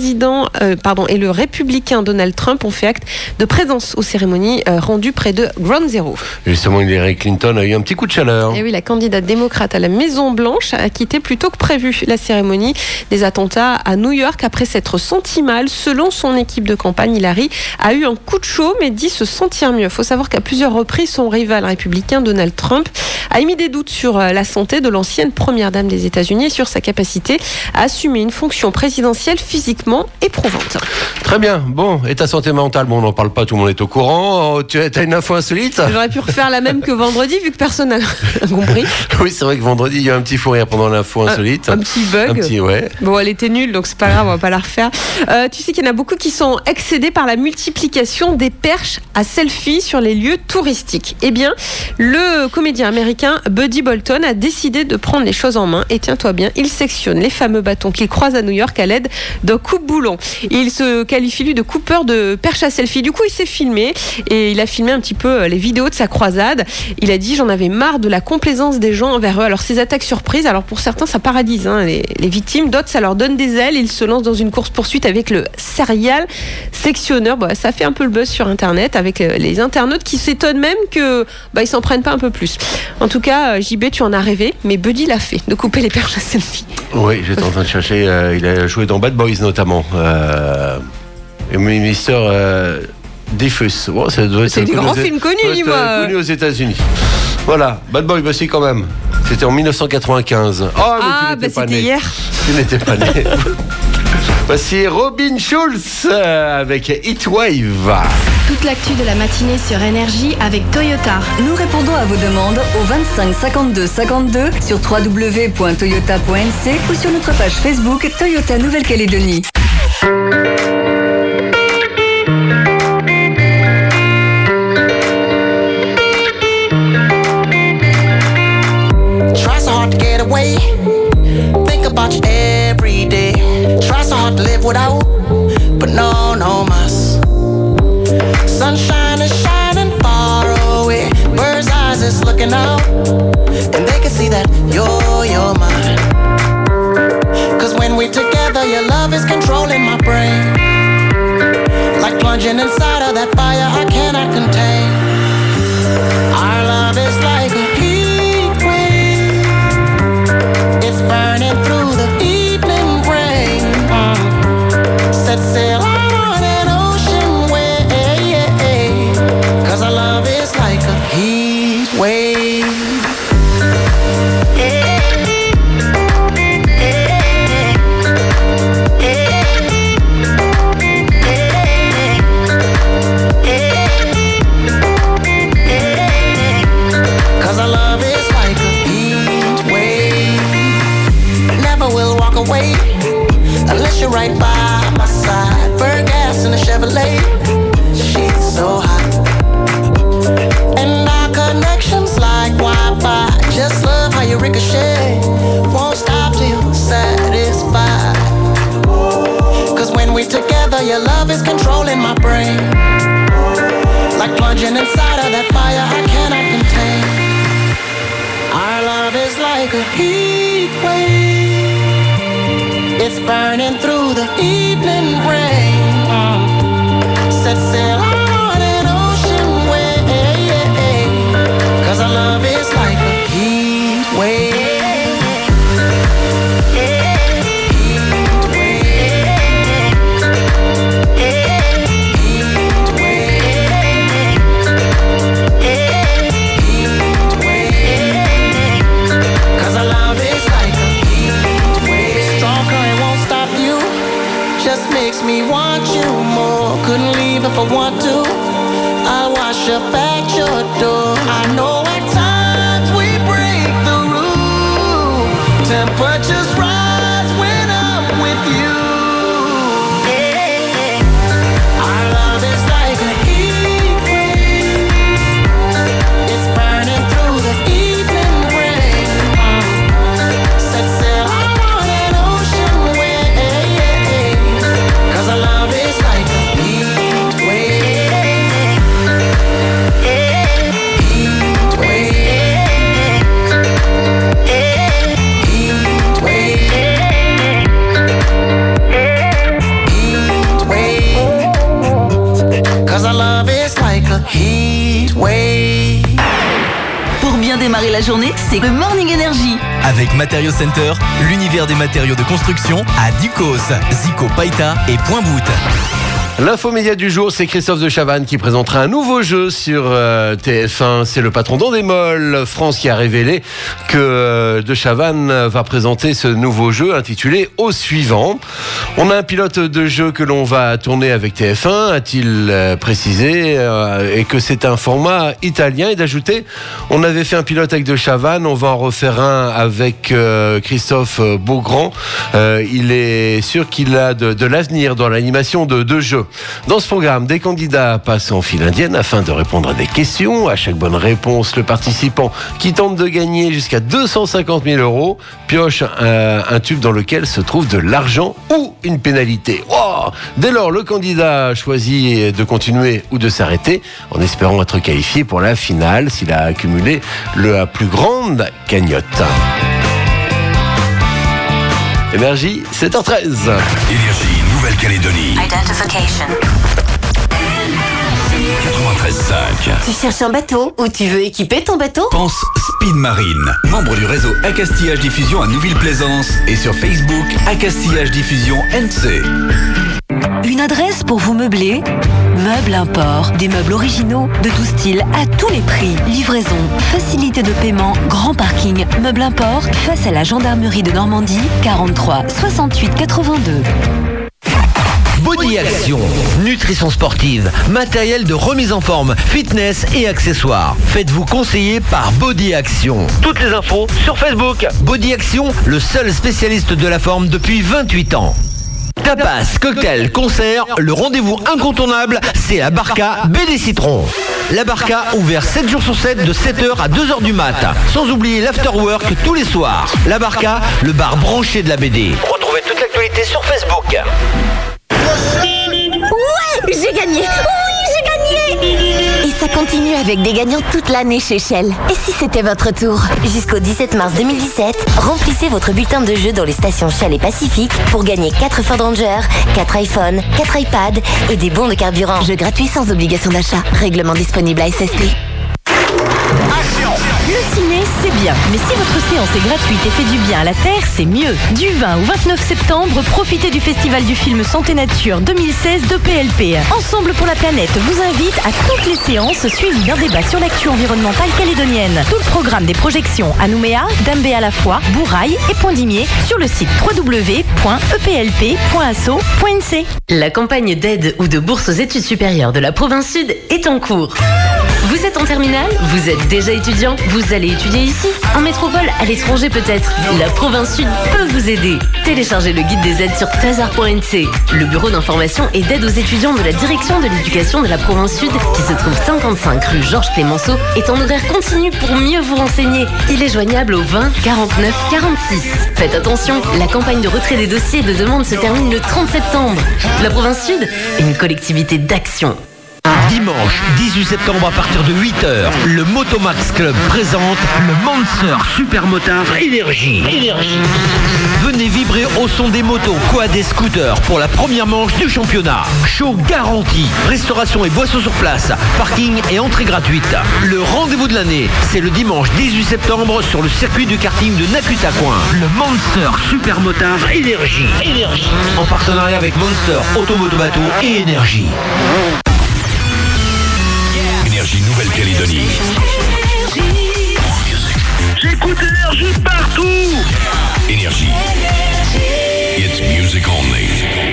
le républicain Donald Trump ont fait acte de présence aux cérémonies rendues près de Ground Zero. Justement, Hillary Clinton a eu un petit coup de chaleur. Et oui, la candidate démocrate à la Maison-Blanche a quitté plus tôt que prévu la cérémonie des attentats à New York après s'être sentie mal. Selon son équipe de campagne, Hillary a eu un coup de chaud mais dit se sentir mieux. Il faut savoir qu'à plusieurs reprises, son rival républicain Donald Trump a émis des doutes sur la santé de l'ancienne première dame des États-Unis et sur sa capacité à assumer une fonction présidentielle physiquement éprouvante. Très bien. Bon, et ta santé mentale, on n'en parle pas, tout le monde est au courant. Tu as une info insolite ? J'aurais pu refaire la même que vendredi vu que personne n'a compris. Oui, c'est vrai que vendredi, il y a un petit fou rire pendant l'info insolite. Un petit bug. Ouais. Bon, elle était nulle, donc c'est pas grave, on va pas la refaire. Tu sais qu'il y en a beaucoup qui sont excédés par la multiplication des perches à selfie sur les lieux touristiques. Eh bien, le comédien américain Buddy Bolton a décidé de prendre les choses en main. Et tiens-toi bien, il sectionne les fameux bâtons qu'il croise à New York à l'aide d'un coupe-boulon. Il se qualifie lui de coupeur de perches à selfie. Du coup, il s'est filmé et il a filmé un petit peu les vidéos de sa croisade. Il a dit, j'en avais marre de la complaisance des gens envers eux. Alors ces attaques surprises, alors pour certains ça paradise les victimes, d'autres ça leur donne des ailes. Ils se lancent dans une course-poursuite avec le serial sectionneur. Ça fait un peu le buzz sur internet avec les internautes qui s'étonnent même que ils s'en prennent pas un peu plus. En tout cas, JB, tu en as rêvé, mais Buddy l'a fait, de couper les perches à selfie. Oui, j'étais en train de chercher, il a joué dans Bad Boys notamment. Et Mister Dreyfus. Bon, ça doit être c'est des grands films connus, dis-moi. Connu aux États-Unis. Voilà, Bad Boy, si quand même. C'était en 1995. C'était hier. Tu n'étais pas né. Voici Robin Schulz avec Heatwave. Toute l'actu de la matinée sur Énergie avec Toyota. Nous répondons à vos demandes au 25 52 52 sur www.toyota.nc ou sur notre page Facebook Toyota Nouvelle-Calédonie. Try so hard to get away. Think about you every day. Try so hard to live without, but no más. Sunshine is shining far away, bird's eyes is looking out, and they can see that you're mine. Cause when we're together, your love is controlling my brain, like plunging inside of that fire I cannot contain. Our love is like a heat wave, it's burning through the evening rain. Set sail out on an ocean wave, cause our love is like a heat wave. Away, unless you're right by my side. Burn gas in a Chevrolet, she's so hot. And our connection's like Wi-Fi. Just love how you ricochet, won't stop till you're satisfied. Cause when we're together, your love is controlling my brain, like plunging inside of that fire I cannot contain. Our love is like a heat wave, it's burning through the evening rain. Set sail out on an ocean wave, cause our love is like a heat wave. Makes me want you more. Couldn't leave if I want to. I'll wash up at your door. I know at times we break the rule. Temperatures rise when I'm with you. Our love is like a heat wave, it's burning through the evening rain. Set sail out on an ocean wave, cause our love is like a heat wave. Heat wave. Heat wave. Heat wave. Cause our love is like a heat wave. Pour bien démarrer la journée, c'est le Morning Energy. Avec Matériaux Center, l'univers des matériaux de construction à Ducos, Zico Paita et Point Bout. L'info média du jour, c'est Christophe de Chavannes qui présentera un nouveau jeu sur TF1. C'est le patron d'Endemol France qui a révélé que de Chavannes va présenter ce nouveau jeu intitulé Au suivant. On a un pilote de jeu que l'on va tourner avec TF1, a-t-il précisé, et que c'est un format italien. Et d'ajouter, on avait fait un pilote avec de Chavannes, on va en refaire un avec Christophe Beaugrand. Il est sûr qu'il a de l'avenir dans l'animation de jeux. Dans ce programme, des candidats passent en file indienne afin de répondre à des questions. À chaque bonne réponse, le participant qui tente de gagner jusqu'à 250 000 € pioche un tube dans lequel se trouve de l'argent ou une pénalité. Oh, dès lors, le candidat choisit de continuer ou de s'arrêter en espérant être qualifié pour la finale s'il a accumulé la plus grande cagnotte. Énergie, 7h13. Énergie, Nouvelle-Calédonie. Identification. 93.5. Tu cherches un bateau ou tu veux équiper ton bateau? Pense Speed Marine, membre du réseau Accastillage Diffusion à Nouville-Plaisance et sur Facebook Accastillage Diffusion NC. Une adresse pour vous meubler? Meubles Import. Des meubles originaux, de tout style, à tous les prix. Livraison, facilité de paiement, grand parking. Meubles Import, face à la gendarmerie de Normandie, 43 68 82. Body Action, nutrition sportive, matériel de remise en forme, fitness et accessoires. Faites-vous conseiller par Body Action. Toutes les infos sur Facebook. Body Action, le seul spécialiste de la forme depuis 28 ans. Tapas, cocktail, concert, le rendez-vous incontournable, c'est la Barca Baie des Citrons. La Barca, ouvert 7 jours sur 7 de 7h à 2h du mat. Sans oublier l'afterwork tous les soirs. La Barca, le bar branché de la BD. Retrouvez toute l'actualité sur Facebook. avec des gagnants toute l'année chez Shell. Et si c'était votre tour? Jusqu'au 17 mars 2017, remplissez votre bulletin de jeu dans les stations Shell et Pacifique pour gagner 4 Ford Ranger, 4 iPhones, 4 iPads et des bons de carburant. Jeu gratuit sans obligation d'achat. Règlement disponible à SSP. Le ciné, c'est bien. Mais si votre séance est gratuite et fait du bien à la Terre, c'est mieux. Du 20 au 29 septembre, profitez du Festival du film Santé Nature 2016 de PLP. Ensemble pour la planète vous invite à toutes les séances suivies d'un débat sur l'actu environnementale calédonienne. Tout le programme des projections à Nouméa, Dambé à la fois, Bourail et Pont-Dimier sur le site www.eplp.asso.nc. La campagne d'aide ou de bourse aux études supérieures de la province Sud est en cours. Vous êtes en terminale? Vous êtes déjà étudiant? Vous allez étudier ici? En métropole? À l'étranger peut-être? La province Sud peut vous aider. Téléchargez le guide des aides sur trésor.nc. Le bureau d'information et d'aide aux étudiants de la direction de l'éducation de la province Sud, qui se trouve 55 rue Georges Clémenceau, est en horaire continu pour mieux vous renseigner. Il est joignable au 20 49 46. Faites attention, la campagne de retrait des dossiers de demande se termine le 30 septembre. La province Sud, une collectivité d'action. Dimanche 18 septembre à partir de 8h, le Motomax Club présente le Monster Super Motard Énergie. Venez vibrer au son des motos, quad et scooters pour la première manche du championnat. Show garanti, restauration et boissons sur place, parking et entrée gratuite. Le rendez-vous de l'année, c'est le dimanche 18 septembre sur le circuit du karting de Nakutacoin. Le Monster Super Motard Énergie. En partenariat avec Monster, Automoto Bateau et Énergie. Énergie Nouvelle-Calédonie. J'écoute Énergie partout. Énergie. It's music only.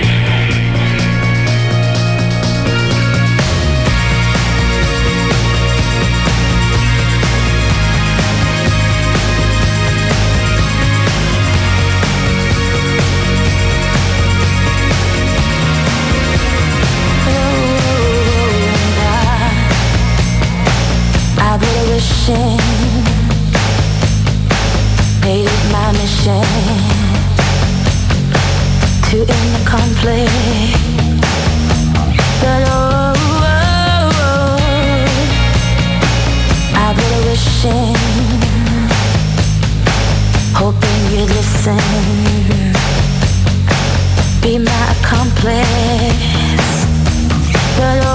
Made it my mission to end the conflict. But I put a wish in, hoping you'd listen. Be my accomplice. But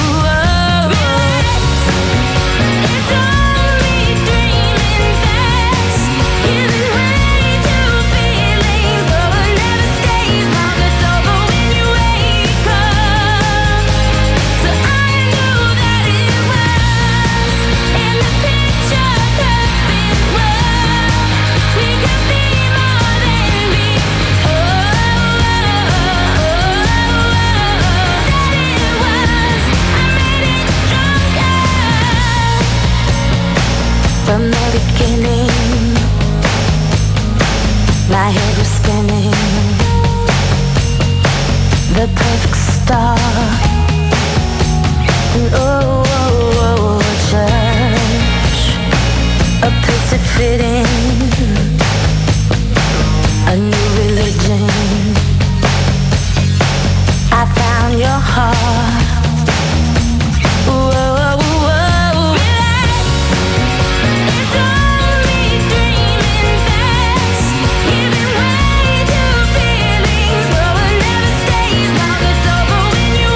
from the beginning, my head was spinning. The perfect star. And church, a place to fit in, a new religion. I found your heart. When you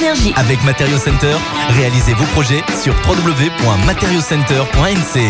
Énergie. Avec Material Center, réalisez vos projets sur www.materialcenter.nc.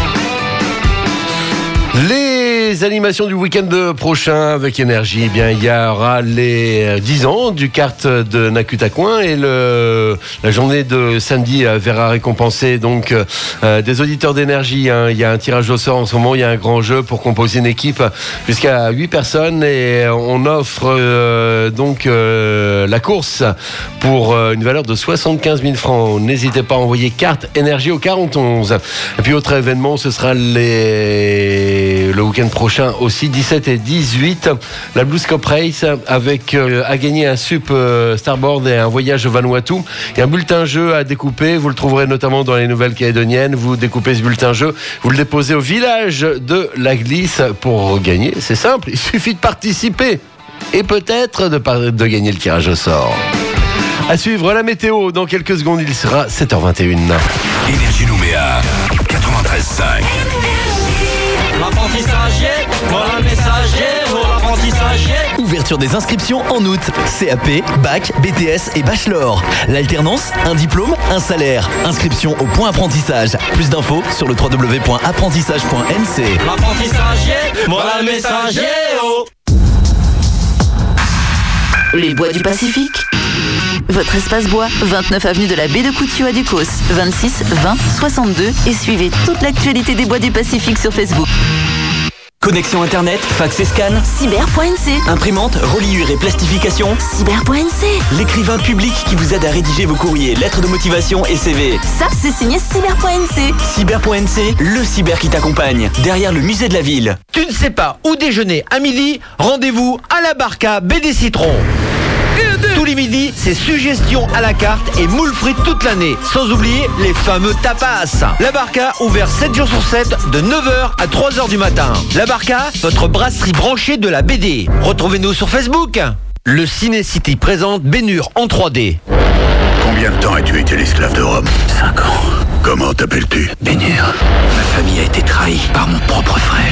Les animations du week-end prochain avec Énergie, eh bien, il y aura les 10 ans du kart de Nakutacoin et la journée de samedi verra récompenser donc des auditeurs d'Énergie. Il y a un tirage au sort en ce moment, il y a un grand jeu pour composer une équipe jusqu'à 8 personnes et on offre donc la course pour une valeur de 75 000 francs. N'hésitez pas à envoyer carte Énergie au 4011. Et puis autre événement, ce sera le week-end prochain aussi, 17 et 18, la Blues Cup Race avec à gagner un sup starboard et un voyage au Vanuatu. Il y a un bulletin jeu à découper, vous le trouverez notamment dans les Nouvelles-Calédoniennes. Vous découpez ce bulletin jeu, vous le déposez au village de la Glisse pour gagner. C'est simple, il suffit de participer et peut-être de gagner le tirage au sort. À suivre la météo dans quelques secondes, il sera 7h21. Énergie Nouméa 93.5. L'apprentissage, voilà le messager, voilà l'apprentissage. Ouverture des inscriptions en août. CAP, bac, BTS et bachelor. L'alternance, un diplôme, un salaire. Inscription au point apprentissage. Plus d'infos sur le www.apprentissage.nc. L'apprentissage, voilà le messager. Oh. Les Bois du Pacifique. Votre espace bois, 29 avenue de la Baie de Coutu à Ducos, 26 20 62 et suivez toute l'actualité des Bois du Pacifique sur Facebook. Connexion internet, fax et scan. Cyber.nc. Imprimante, reliure et plastification. Cyber.nc. L'écrivain public qui vous aide à rédiger vos courriers, lettres de motivation et CV. Ça, c'est signé Cyber.nc. Cyber.nc, le cyber qui t'accompagne. Derrière le musée de la ville. Tu ne sais pas où déjeuner à midi? Rendez-vous à la Barca Baie des Citrons. Tous les midis, c'est suggestions à la carte et moules frites toute l'année. Sans oublier les fameux tapas. La Barca, ouvert 7 jours sur 7, de 9h à 3h du matin. La Barca, votre brasserie branchée de la BD. Retrouvez-nous sur Facebook. Le Ciné City présente Bénur en 3D. Combien de temps as-tu été l'esclave de Rome? 5 ans. Comment t'appelles-tu? Bénur. Ma famille a été trahie par mon propre frère.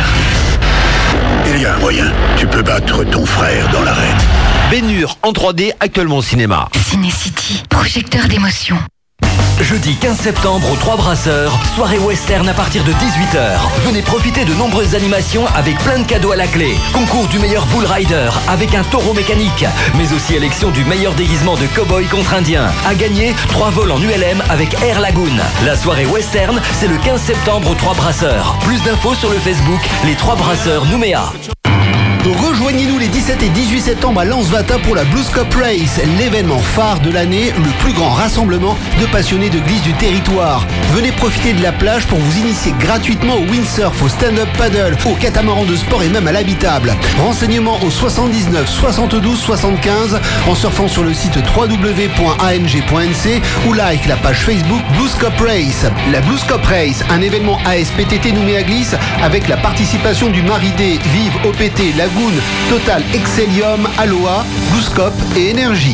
Il y a un moyen. Tu peux battre ton frère dans l'arène. Bénur en 3D, actuellement au cinéma. Ciné City, projecteur d'émotion. Jeudi 15 septembre aux 3 Brasseurs, soirée western à partir de 18h. Venez profiter de nombreuses animations avec plein de cadeaux à la clé. Concours du meilleur bull rider avec un taureau mécanique, mais aussi élection du meilleur déguisement de cow-boy contre indien. À gagner, 3 vols en ULM avec Air Lagoon. La soirée western, c'est le 15 septembre aux 3 Brasseurs. Plus d'infos sur le Facebook, les 3 Brasseurs Nouméa. Rejoignez-nous les 17 et 18 septembre à Lansvata pour la Blues Cup Race, l'événement phare de l'année, le plus grand rassemblement de passionnés de glisse du territoire. Venez profiter de la plage pour vous initier gratuitement au windsurf, au stand-up paddle, au catamaran de sport et même à l'habitable. Renseignements au 79 72 75 en surfant sur le site www.ang.nc ou like la page Facebook Blues Cup Race. La Blues Cup Race, un événement ASPTT Nouméa Glisse avec la participation du Maridé, Vive, OPT, Lagoon, Total, Excellium, Aloha, Bluescope et Énergie.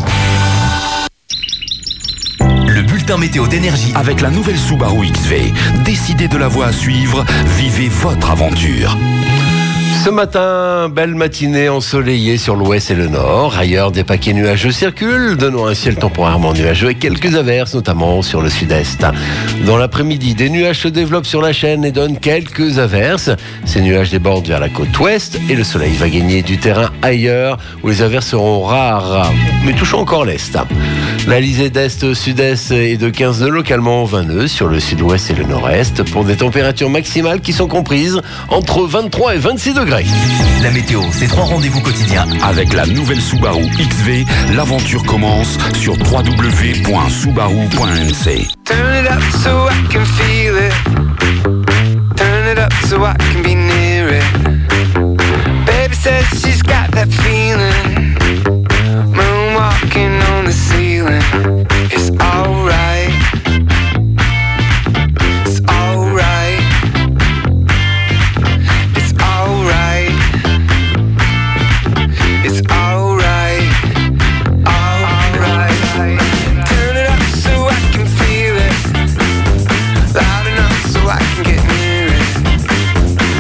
Le bulletin météo d'Énergie avec la nouvelle Subaru XV. Décidez de la voie à suivre, vivez votre aventure. Ce matin, belle matinée ensoleillée sur l'ouest et le nord. Ailleurs, des paquets nuageux circulent, donnant un ciel temporairement nuageux et quelques averses, notamment sur le sud-est. Dans l'après-midi, des nuages se développent sur la chaîne et donnent quelques averses. Ces nuages débordent vers la côte ouest et le soleil va gagner du terrain ailleurs, où les averses seront rares, mais touchant encore l'est. L'Alizé d'est-sud-est est de 15 nœuds, localement 20 nœuds sur le sud-ouest et le nord-est, pour des températures maximales qui sont comprises entre 23 et 26 degrés. La météo, c'est 3 rendez-vous quotidiens. Avec la nouvelle Subaru XV, l'aventure commence sur www.subaru.nc. Turn it up so I can feel it. Turn it up so I can be near it. Baby says she's got that feeling. Moonwalking on the ceiling. It's alright. It's alright. It's alright. It's alright. Alright. Turn it up so I can feel it. Loud enough so I can get near it.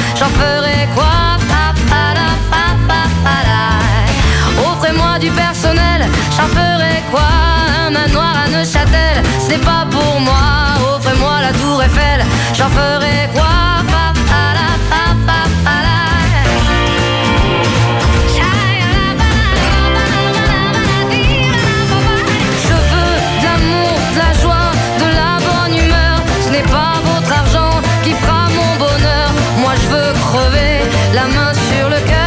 j'en ferai quoi? Offrez-moi du personnel, j'en ferai quoi? Un manoir à Neuchâtel, ce n'est pas pour moi. Offrez-moi la tour Eiffel, j'en ferai quoi? Je veux de l'amour, de la joie, de la bonne humeur. Ce n'est pas votre argent qui fera mon bonheur. Moi je veux crever la main sur le cœur.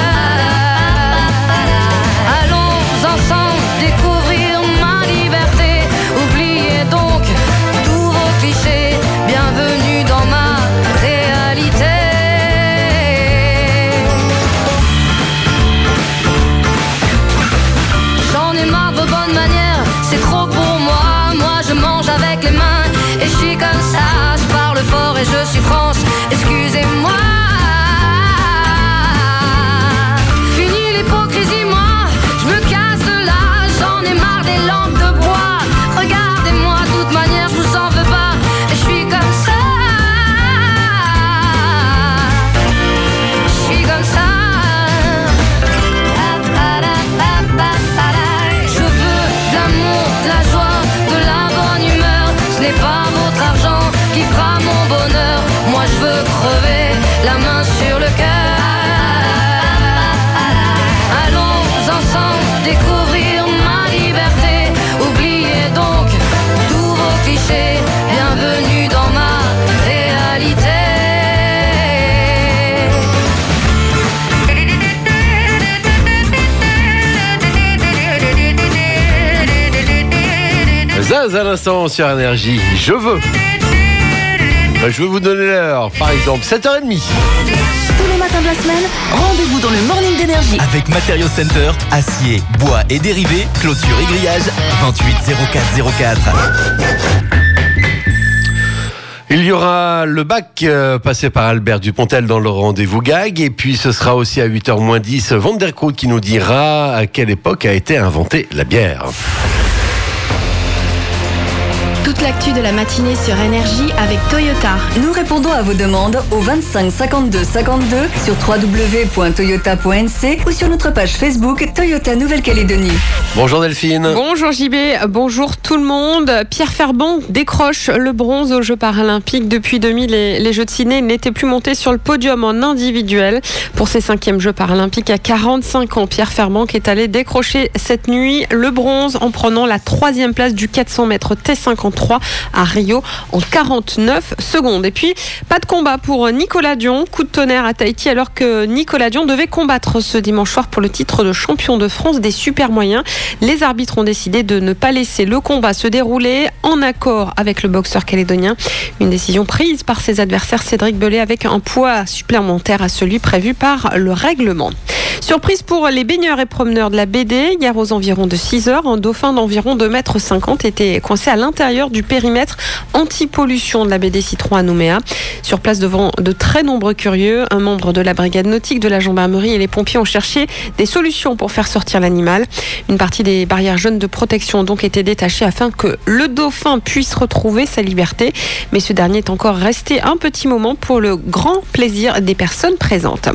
Ensemble découvrir ma liberté. Oubliez donc tous vos clichés. Bienvenue dans ma réalité. J'en ai marre de vos bonnes manières, c'est trop pour moi. Moi je mange avec les mains et je suis comme ça. Je parle fort et je suis franche, excusez-moi. Fini l'hypocrisie, moi je me casse de là. J'en ai marre des lampes de bois. Regardez-moi, de toute manière je vous en veux pas. Et je suis comme ça. Je suis comme ça. Je veux de l'amour, de la joie, de la bonne humeur. Ce n'est pas votre argent qui fera mon bonheur. Moi je veux crever la main sur le cœur. Allons ensemble découvrir ma liberté. Oubliez donc tous vos clichés. Bienvenue dans ma réalité. Zaz à l'instant sur Énergie, je veux. Je vais vous donner l'heure, par exemple, 7h30. Tous les matins de la semaine, rendez-vous dans le Morning d'Énergie. Avec Matériaux Center, acier, bois et dérivés, clôture et grillage, 28 04 04. Il y aura le bac passé par Albert Dupontel dans le rendez-vous gag. Et puis ce sera aussi à 8h-10 Van der Kroot qui nous dira à quelle époque a été inventée la bière. Toute l'actu de la matinée sur Énergie avec Toyota. Nous répondons à vos demandes au 25 52 52 sur www.toyota.nc ou sur notre page Facebook Toyota Nouvelle-Calédonie. Bonjour Delphine. Bonjour JB, bonjour tout le monde. Pierre Ferban décroche le bronze aux Jeux paralympiques. Depuis 2000, les Jeux de Sydney n'étaient plus montés sur le podium en individuel. Pour ses 5e Jeux paralympiques à 45 ans, Pierre Ferban qui est allé décrocher cette nuit le bronze en prenant la 3e place du 400 mètres T53 à Rio en 49 secondes. Et puis, pas de combat pour Nicolas Dion. Coup de tonnerre à Tahiti alors que Nicolas Dion devait combattre ce dimanche soir pour le titre de champion de France des super moyens. Les arbitres ont décidé de ne pas laisser le combat se dérouler en accord avec le boxeur calédonien. Une décision prise par ses adversaires Cédric Bellet avec un poids supplémentaire à celui prévu par le règlement. Surprise pour les baigneurs et promeneurs de la BD. Hier aux environs de 6h, un dauphin d'environ 2,50 m était coincé à l'intérieur du périmètre anti-pollution de la BD Citron à Nouméa. Sur place devant de très nombreux curieux, un membre de la brigade nautique de la gendarmerie et les pompiers ont cherché des solutions pour faire sortir l'animal. Une partie des barrières jaunes de protection ont donc été détachées afin que le dauphin puisse retrouver sa liberté. Mais ce dernier est encore resté un petit moment pour le grand plaisir des personnes présentes.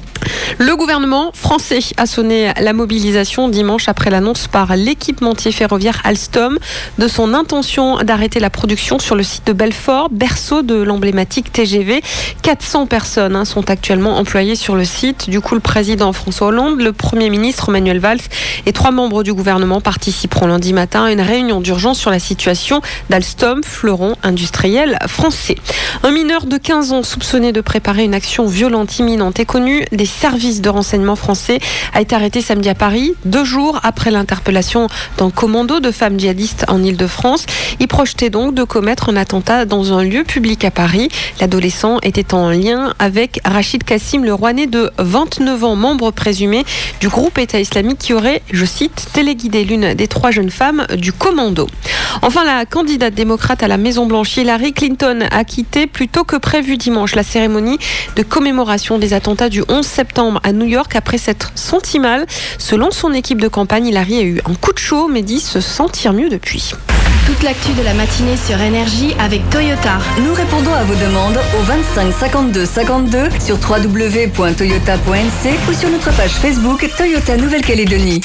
Le gouvernement français a sonné la mobilisation dimanche après l'annonce par l'équipementier ferroviaire Alstom de son intention d'arrêter la production sur le site de Belfort, berceau de l'emblématique TGV. 400 personnes sont actuellement employées sur le site. Du coup, le président François Hollande, le Premier ministre Manuel Valls et 3 membres du gouvernement participeront lundi matin à une réunion d'urgence sur la situation d'Alstom, fleuron industriel français. Un mineur de 15 ans soupçonné de préparer une action violente imminente est connu des services de renseignement français a été arrêté samedi à Paris, 2 jours après l'interpellation d'un commando de femmes djihadistes en Ile-de-France. Il projetait donc de commettre un attentat dans un lieu public à Paris. L'adolescent était en lien avec Rachid Kassim, le Rouennais de 29 ans, membre présumé du groupe État islamique qui aurait, je cite, téléguidé l'une des 3 jeunes femmes du commando. Enfin, la candidate démocrate à la Maison-Blanche, Hillary Clinton, a quitté plus tôt que prévu dimanche la cérémonie de commémoration des attentats du 11 septembre à New York après s'être senti mal. Selon son équipe de campagne, Hillary a eu un coup de chaud mais dit se sentir mieux depuis. Toute l'actu de la matinée sur Énergie avec Toyota. Nous répondons à vos demandes au 25 52 52 sur www.toyota.nc ou sur notre page Facebook Toyota Nouvelle-Calédonie.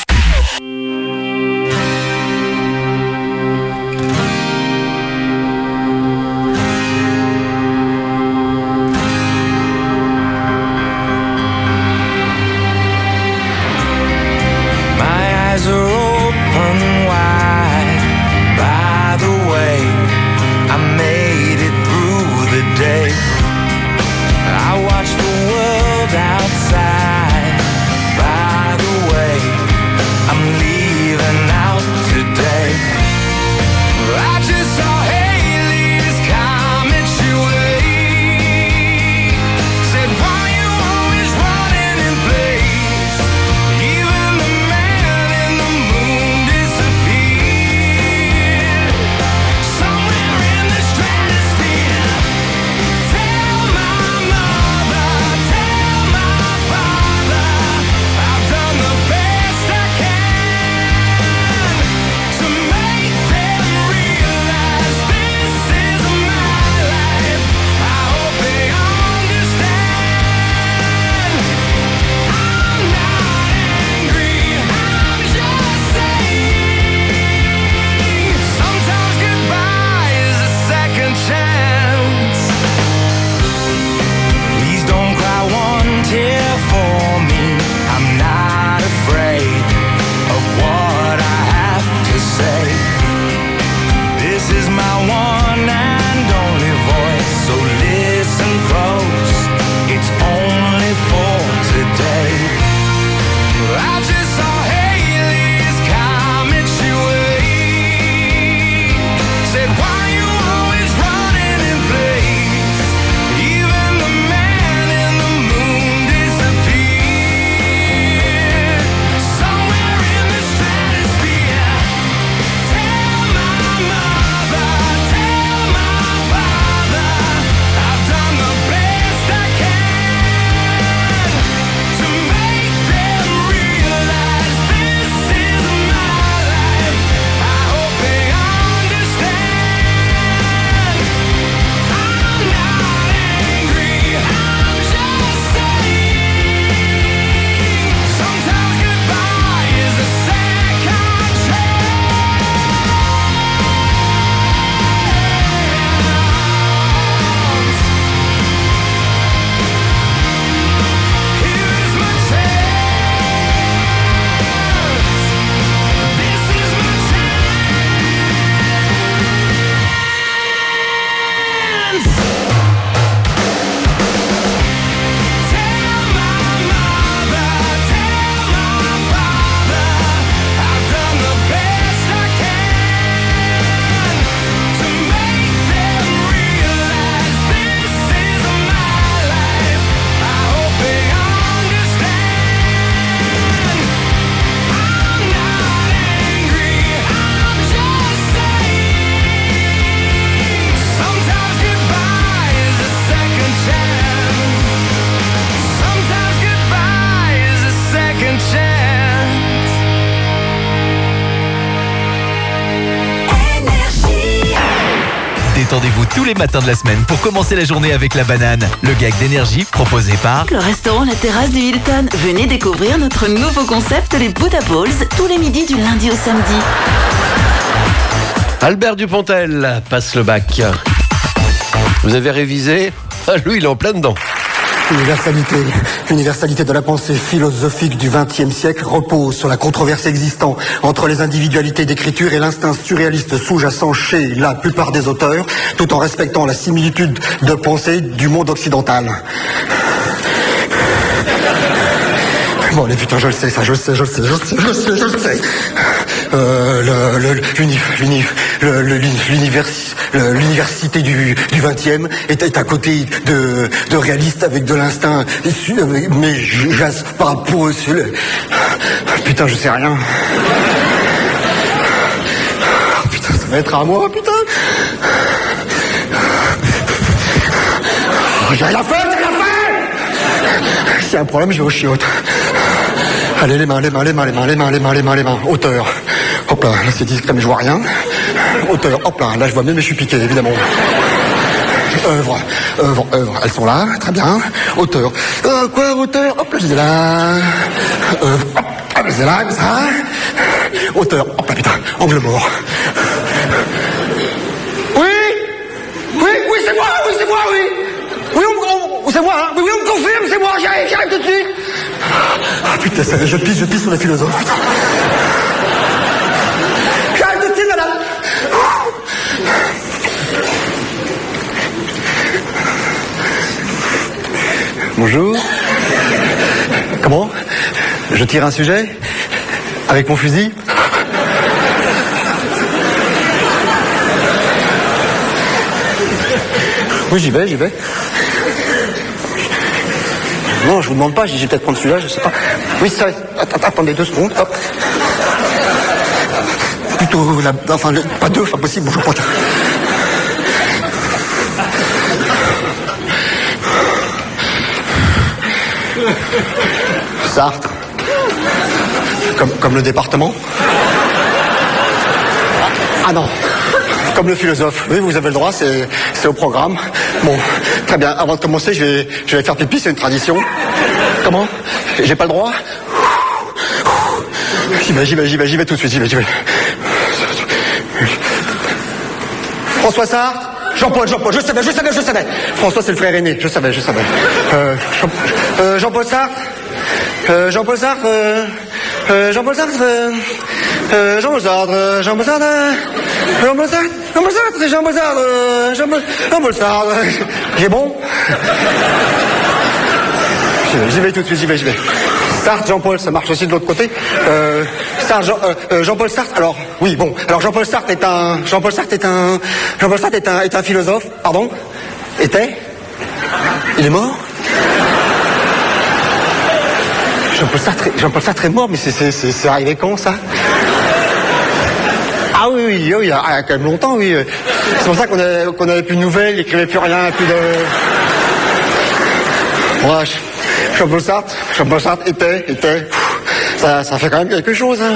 Détendez-vous tous les matins de la semaine pour commencer la journée avec la banane. Le gag d'énergie proposé par le restaurant La Terrasse du Hilton. Venez découvrir notre nouveau concept, les Buddha Balls, tous les midis du lundi au samedi. Albert Dupontel passe le bac. Vous avez révisé ? Ah, lui, il est en plein dedans. L'universalité de la pensée philosophique du XXe siècle repose sur la controverse existant entre les individualités d'écriture et l'instinct surréaliste sous-jacent chez la plupart des auteurs, tout en respectant la similitude de pensée du monde occidental. Bon, allez, putain, je le sais, ça, je le sais. L'université du 20e est à côté de réaliste avec de l'instinct, mais j'asse pas pour eux. Putain, je sais rien. Putain, ça va être à moi, putain. J'ai rien fait. S'il y a un problème, je vais au chiottes. Allez, les mains. Hauteur. Hop là c'est discret, mais je vois rien. Auteur, hop là, je vois même, mais je suis piqué, évidemment. Œuvre, elles sont là, très bien. Auteur, quoi, auteur, hop là, je les ai là. Œuvre, hop, je les ai là, comme ça. Auteur, hop là, putain, angle mort. Oui, c'est moi, oui. Oui, c'est moi, hein. Oui, on me confirme, c'est moi, j'arrive tout de suite. Ah putain, je pisse sur les philosophes, putain. J'arrive tout de suite, madame. Bonjour. Comment? Je tire un sujet? Avec mon fusil? Oui, j'y vais. Non, je vous demande pas, j'ai peut-être prendre celui-là, je sais pas. Oui, ça, attendez 2 secondes, hop. Plutôt, pas 2, pas possible, bonjour, pas. Sartre. Comme le département. Ah non. Comme le philosophe. Oui, vous avez le droit, c'est au programme. Bon, très bien. Avant de commencer, je vais faire pipi, c'est une tradition. Comment? J'ai pas le droit? J'y vais tout de suite, j'y vais. François Sartre, Jean-Paul, je savais. François, c'est le frère aîné, je savais. Jean-Paul Sartre, Jean-Paul Sartre, j'ai bon? J'y vais tout de suite, j'y vais. Sartre, Jean-Paul, ça marche aussi de l'autre côté. Jean-Paul Sartre, alors, oui, bon. Alors, Jean-Paul Sartre est un philosophe, pardon? Était? Il est mort? Jean-Paul Sartre est mort, mais c'est arrivé quand, ça? Ah oui, il y a quand même longtemps, oui. C'est pour ça qu'on avait plus de nouvelles, il n'écrivait plus rien, plus de... Ouais, Jean-Paul Sartre était. Ça fait quand même quelque chose, hein.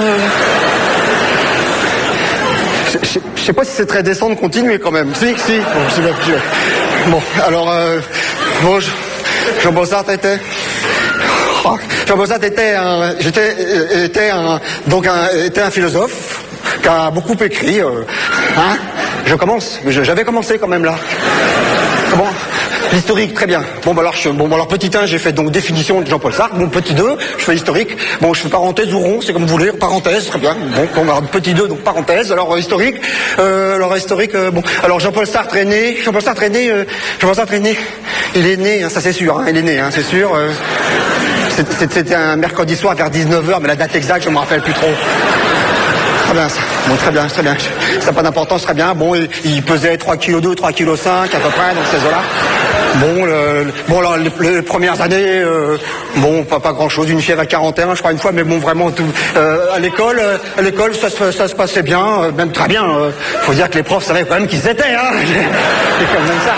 Je sais pas si c'est très décent de continuer quand même. Si. Bon, j'y vais. Bon, alors, Jean-Paul Sartre était... Jean-Paul Sartre était un philosophe qui a beaucoup écrit. Hein? J'avais commencé quand même là. Comment? L'historique, très bien. Bon, alors petit 1, j'ai fait donc définition de Jean-Paul Sartre. Bon, petit 2, je fais historique. Bon, je fais parenthèse ou rond, c'est comme vous voulez. Parenthèse, très bien. Bon, alors petit 2, donc parenthèse. Alors historique. Alors Jean-Paul Sartre est né. Il est né, hein, ça c'est sûr. Hein, il est né, hein, c'est sûr. C'était un mercredi soir vers 19h, mais la date exacte, je me rappelle plus trop. Très bien, ça. Bon, très bien. Ça n'a pas d'importance, très bien. Bon, il pesait 3,2 kg, 3,5 kg à peu près, dans ces eaux-là. Bon, alors, les premières années, pas grand-chose. Une fièvre à 41, je crois, une fois, mais bon, vraiment, tout. À l'école, ça se passait bien, même très bien. Faut dire que les profs savaient quand même qui c'était, hein. C'est comme ça.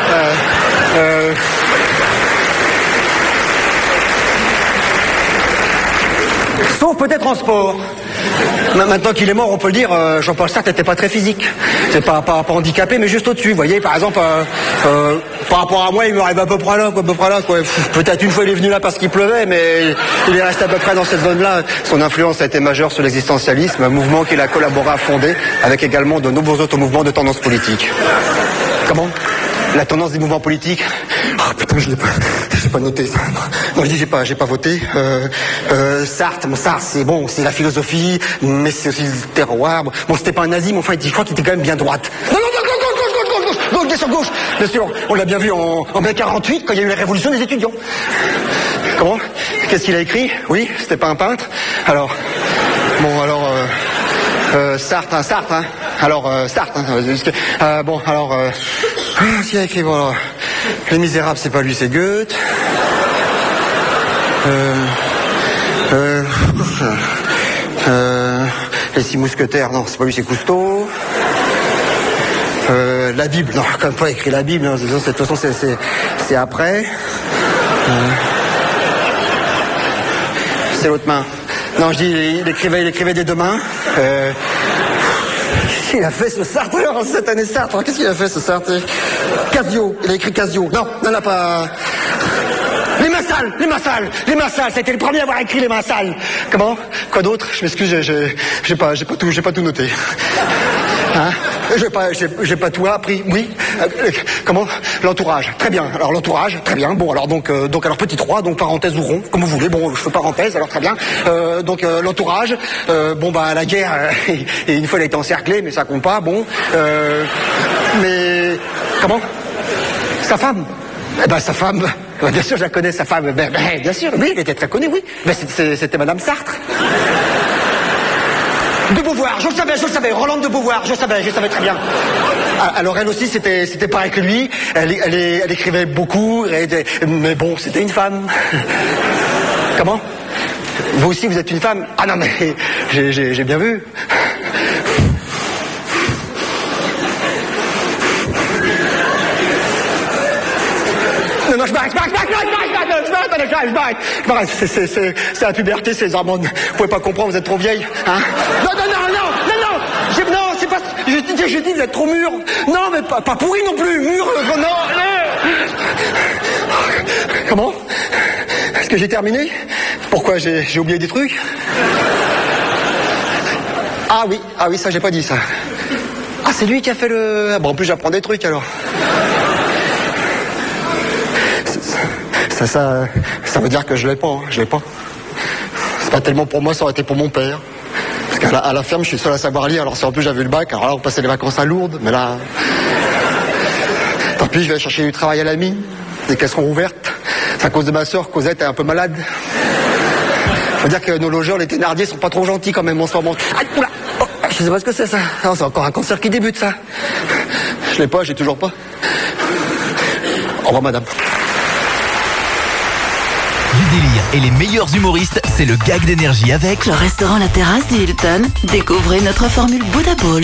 Sauf peut-être en sport. Maintenant qu'il est mort, on peut le dire, Jean-Paul Sartre n'était pas très physique. C'est pas handicapé, mais juste au-dessus. Vous voyez, par exemple, par rapport à moi, il me arrive à peu près là, quoi. Peut-être une fois il est venu là parce qu'il pleuvait, mais il est resté à peu près dans cette zone-là. Son influence a été majeure sur l'existentialisme, un mouvement qu'il a collaboré à fonder, avec également de nombreux autres mouvements de tendance politique. Comment? La tendance des mouvements politiques. Oh putain, je l'ai pas noté ça. Non, je dis j'ai pas voté. Sartre, c'est la philosophie, mais c'est aussi le terroir. Bon, c'était pas un nazi, mais enfin, je crois qu'il était quand même bien droite. Non, gauche, bien sûr. On l'a bien vu en mai 48, quand il y a eu la révolution des étudiants. Comment? Qu'est-ce qu'il a écrit? Oui, c'était pas un peintre. Alors, Sartre, hein. Alors, Sartre, hein. S'il a écrit, voilà. Les Misérables, c'est pas lui, c'est Goethe. Les Six Mousquetaires, non, c'est pas lui, c'est Cousteau. La Bible, non, quand même pas écrit la Bible, hein, de toute façon, c'est après. C'est l'autre main. Non, je dis, il écrivait des deux mains. Qu'est-ce qu'il a fait ce Sartre alors, cette année Sartre? Qu'est-ce qu'il a fait ce Sartre? Casio, il a écrit Casio. Non, n'a pas... Les Massal, c'était le premier à avoir écrit les Massal. Comment? Quoi d'autre? Je m'excuse, j'ai pas tout noté. Hein? J'ai pas tout appris. Oui. Comment? L'entourage. Très bien. Alors l'entourage, très bien. Bon, alors donc alors petit 3, donc parenthèse ou rond, comme vous voulez. Bon, je fais parenthèse, alors très bien. Donc l'entourage. Bon bah la guerre. Et une fois elle a été encerclée, mais ça compte pas. Bon. Mais comment? Sa femme. Eh ben sa femme. Bien sûr, je la connais, sa femme. Bien sûr, oui, elle était très connue, oui. Mais c'était Madame Sartre. De Beauvoir, je le savais, Rolande de Beauvoir, je savais très bien. Alors elle aussi, c'était pareil que lui. Elle écrivait beaucoup, mais bon, c'était une femme. Comment? Vous aussi, vous êtes une femme? Ah non, mais j'ai bien vu. Non, je m'arrête. C'est la puberté, c'est les hormones. Vous pouvez pas comprendre, vous êtes trop vieille. Hein? Non. Non, c'est pas... Je dis, vous êtes trop mûr. Non, mais pas pourri non plus. Mûr, non. Comment? Est-ce que j'ai terminé? Pourquoi j'ai oublié des trucs? Ah oui, ça j'ai pas dit ça. Ah, c'est lui qui a fait le... Bon, en plus j'apprends des trucs alors. Ça veut dire que je l'ai pas. C'est pas tellement pour moi, ça aurait été pour mon père. Parce qu'à la ferme, je suis seul à savoir lire. Alors si en plus j'avais eu le bac, alors là on passait les vacances à Lourdes, mais là... Tant pis, je vais chercher du travail à la mine, des caisserons ouvertes. C'est à cause de ma sœur, Cosette est un peu malade. Faut dire que nos logeurs, les Thénardier, sont pas trop gentils quand même en ce moment. Ah, oula, oh, je sais pas ce que c'est ça. Non, c'est encore un cancer qui débute ça. Je l'ai pas, j'ai toujours pas. Au revoir madame. Du délire et les meilleurs humoristes, c'est le gag d'énergie avec le restaurant La Terrasse du Hilton. Découvrez notre formule Buddha Balls.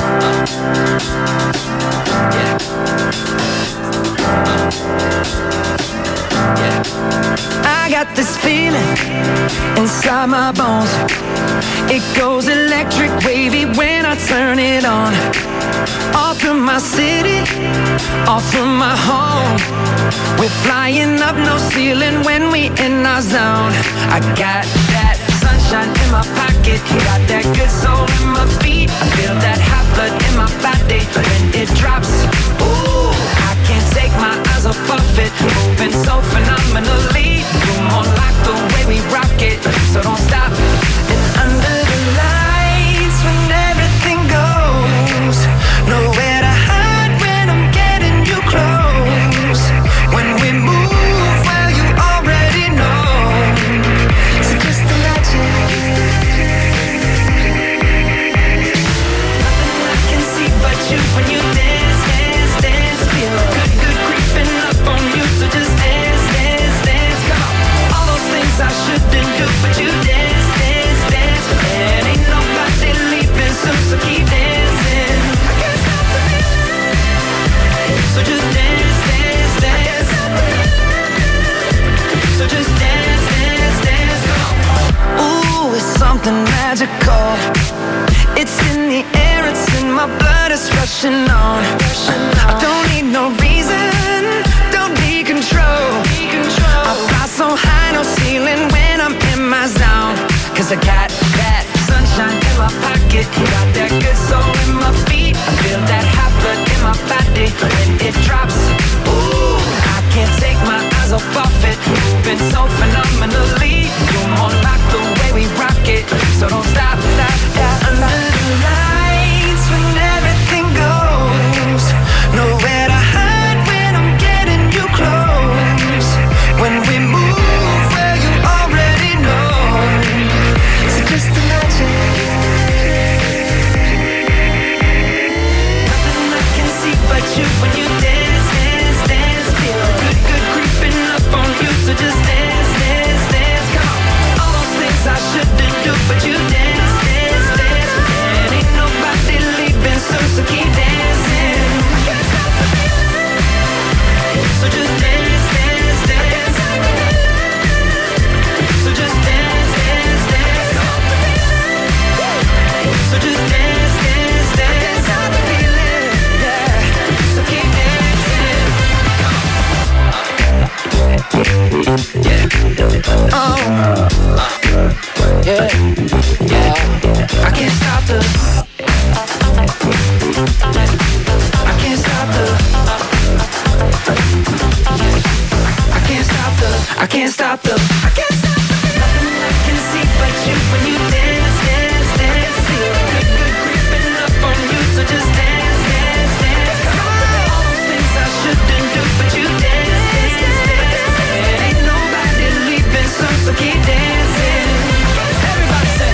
I got this feeling inside my bones. It goes electric wavy when I turn it on. All through my city, all through my home. We're flying up no ceiling when we in our zone. I got that sunshine in my pocket, got that good soul in my feet. I feel that hot blood in my body when it drops. Ooh, I can't take my eyes off of it, moving so phenomenally. You're more like the way we rock it, so don't stop. And under the lights when everything goes, nowhere to hide when I'm getting you close. When we move, well you already know. So just imagine. Nothing I can see but you when you dance, dance, dance. Feel good creeping up on you, so just dance, dance, dance. Come on, all those things I shouldn't do, but you dance, dance, dance. And ain't nobody leaving soon, so keep dancing. I can't stop the feeling, so just dance, dance, dance. So just dance, dance, dance. Ooh, it's something magical. It's in the air, it's in my blood, it's rushing on. I don't need no reason, don't need control. I fly so high, no ceiling when I'm in my zone. Cause I got that sunshine in my pocket, got that good soul in my feet. I feel that hot blood in my body when it drops. Ooh, I can't take my eyes off of it, moving so phenomenally. You're more like the way we rock it, so don't stop, stop, stop. Under the lights when everything goes, nowhere to hide when I'm getting you close. When we move, well you already know. So just imagine. Nothing I can see but you when you dance, dance. I can't stop the nothing I can see but you when you dance, dance, dance. Feel good, good creeping up on you, so just dance, dance, dance. All those things I shouldn't do, but you dance, dance, dance. Ain't nobody leaving, so keep dancing. Everybody say.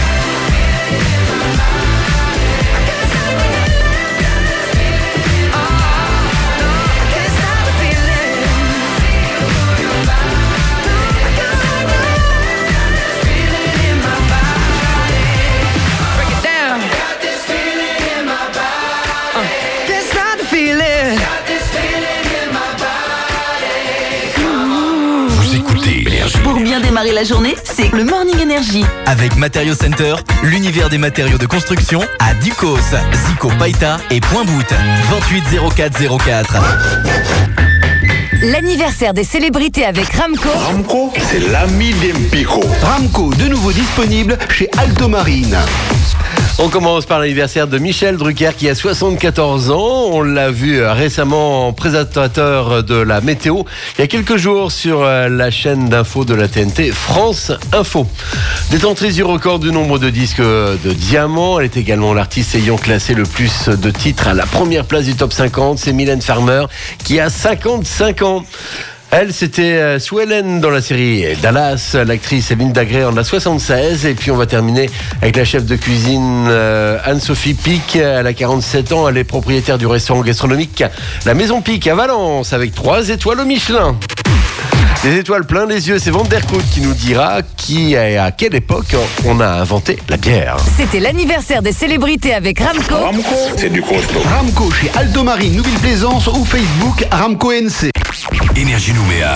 Pour bien démarrer la journée, c'est le Morning Energy. Avec Matériaux Center, l'univers des matériaux de construction à Ducos, Zico Paita et Point Bout. 280404. L'anniversaire des célébrités avec Ramco. Ramco, c'est l'ami d'Empico. Ramco, de nouveau disponible chez Alto Marine. On commence par l'anniversaire de Michel Drucker qui a 74 ans. On l'a vu récemment en présentateur de la météo il y a quelques jours sur la chaîne d'info de la TNT, France Info. Détentrice du record du nombre de disques de diamant, elle est également l'artiste ayant classé le plus de titres à la première place du top 50. C'est Mylène Farmer qui a 55 ans. Elle, c'était Sue Ellen dans la série Dallas. L'actrice Linda Gray en a 76. Et puis on va terminer avec la chef de cuisine Anne-Sophie Pic. Elle a 47 ans. Elle est propriétaire du restaurant gastronomique La Maison Pic à Valence avec 3 étoiles au Michelin. Des étoiles plein les yeux, c'est Van der Koot qui nous dira qui et à quelle époque on a inventé la bière. C'était l'anniversaire des célébrités avec Ramco. Ramco, c'est du costaud. Ramco chez Alto Marine, Nouvelle-Plaisance ou Facebook Ramco NC. Énergie Nouméa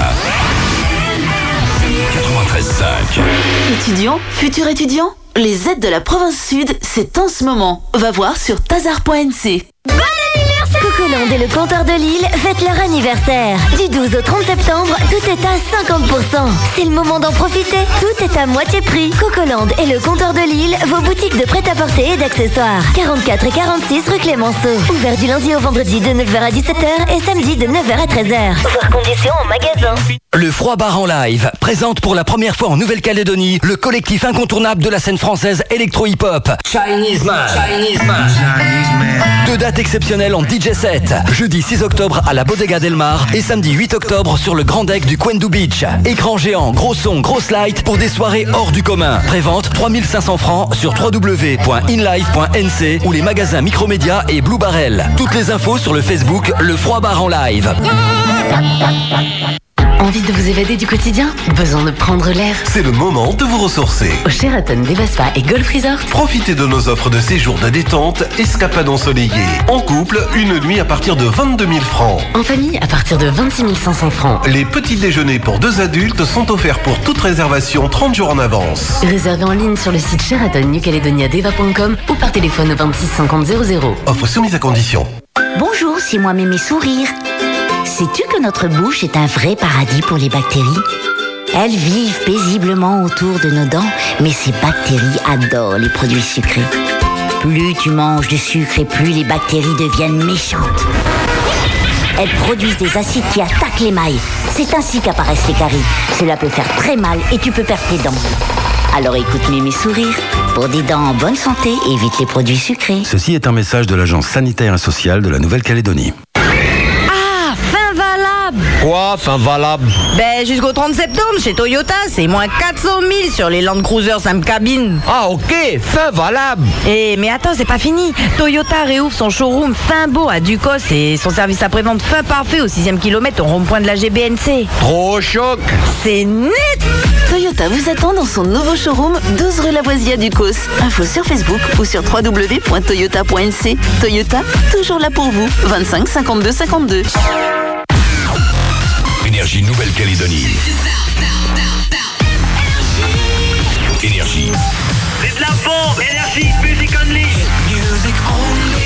93.5. Étudiants, futurs étudiants, les aides de la province sud, c'est en ce moment. Va voir sur tazar.nc. Cocoland et le compteur de Lille fêtent leur anniversaire. Du 12 au 30 septembre, tout est à 50%. C'est le moment d'en profiter. Tout est à moitié prix. Cocoland et le compteur de Lille, vos boutiques de prêt-à-porter et d'accessoires. 44 et 46 rue Clémenceau. Ouvert du lundi au vendredi de 9h à 17h et samedi de 9h à 13h. Voir conditions en magasin. Le Froid Bar en live présente pour la première fois en Nouvelle-Calédonie le collectif incontournable de la scène française électro-hip-hop. Chinese Man. 2 dates exceptionnelles en DJ set. Jeudi 6 octobre à la Bodega Del Mar et samedi 8 octobre sur le grand deck du Quendu Beach. Écran géant, gros son, grosse light pour des soirées hors du commun. Prévente 3500 francs sur www.inlive.nc ou les magasins Micromédia et Blue Barrel. Toutes les infos sur le Facebook Le Froid Bar en live. Envie de vous évader du quotidien? Besoin de prendre l'air? C'est le moment de vous ressourcer. Au Sheraton Devaspa et Golf Resort. Profitez de nos offres de séjour de détente, escapade ensoleillée. En couple, une nuit à partir de 22 000 francs. En famille, à partir de 26 500 francs. Les petits déjeuners pour 2 adultes sont offerts pour toute réservation 30 jours en avance. Réservez en ligne sur le site SheratonNewCaledoniaDeva.com ou par téléphone au 26 50 00. Offre soumise à condition. Bonjour, c'est moi Mémé Sourire. Sais-tu que notre bouche est un vrai paradis pour les bactéries? Elles vivent paisiblement autour de nos dents, mais ces bactéries adorent les produits sucrés. Plus tu manges de sucre et plus les bactéries deviennent méchantes. Elles produisent des acides qui attaquent l'émail. C'est ainsi qu'apparaissent les caries. Cela peut faire très mal et tu peux perdre tes dents. Alors écoute Mémé Sourire. Pour des dents en bonne santé, évite les produits sucrés. Ceci est un message de l'Agence sanitaire et sociale de la Nouvelle-Calédonie. Quoi, fin valable? Ben, jusqu'au 30 septembre, chez Toyota, c'est moins 400 000 sur les Land Cruiser 5 cabines. Ah, ok, fin valable. Mais attends, c'est pas fini. Toyota réouvre son showroom fin beau à Ducos et son service après-vente fin parfait au 6e kilomètre au rond-point de la GBNC. Trop choc. C'est net. Toyota vous attend dans son nouveau showroom 12 rue Lavoisier à Ducos. Info sur Facebook ou sur www.toyota.nc. Toyota, toujours là pour vous. 25 52 52. Énergie Nouvelle-Calédonie. Énergie. C'est de la bombe. Énergie, music only.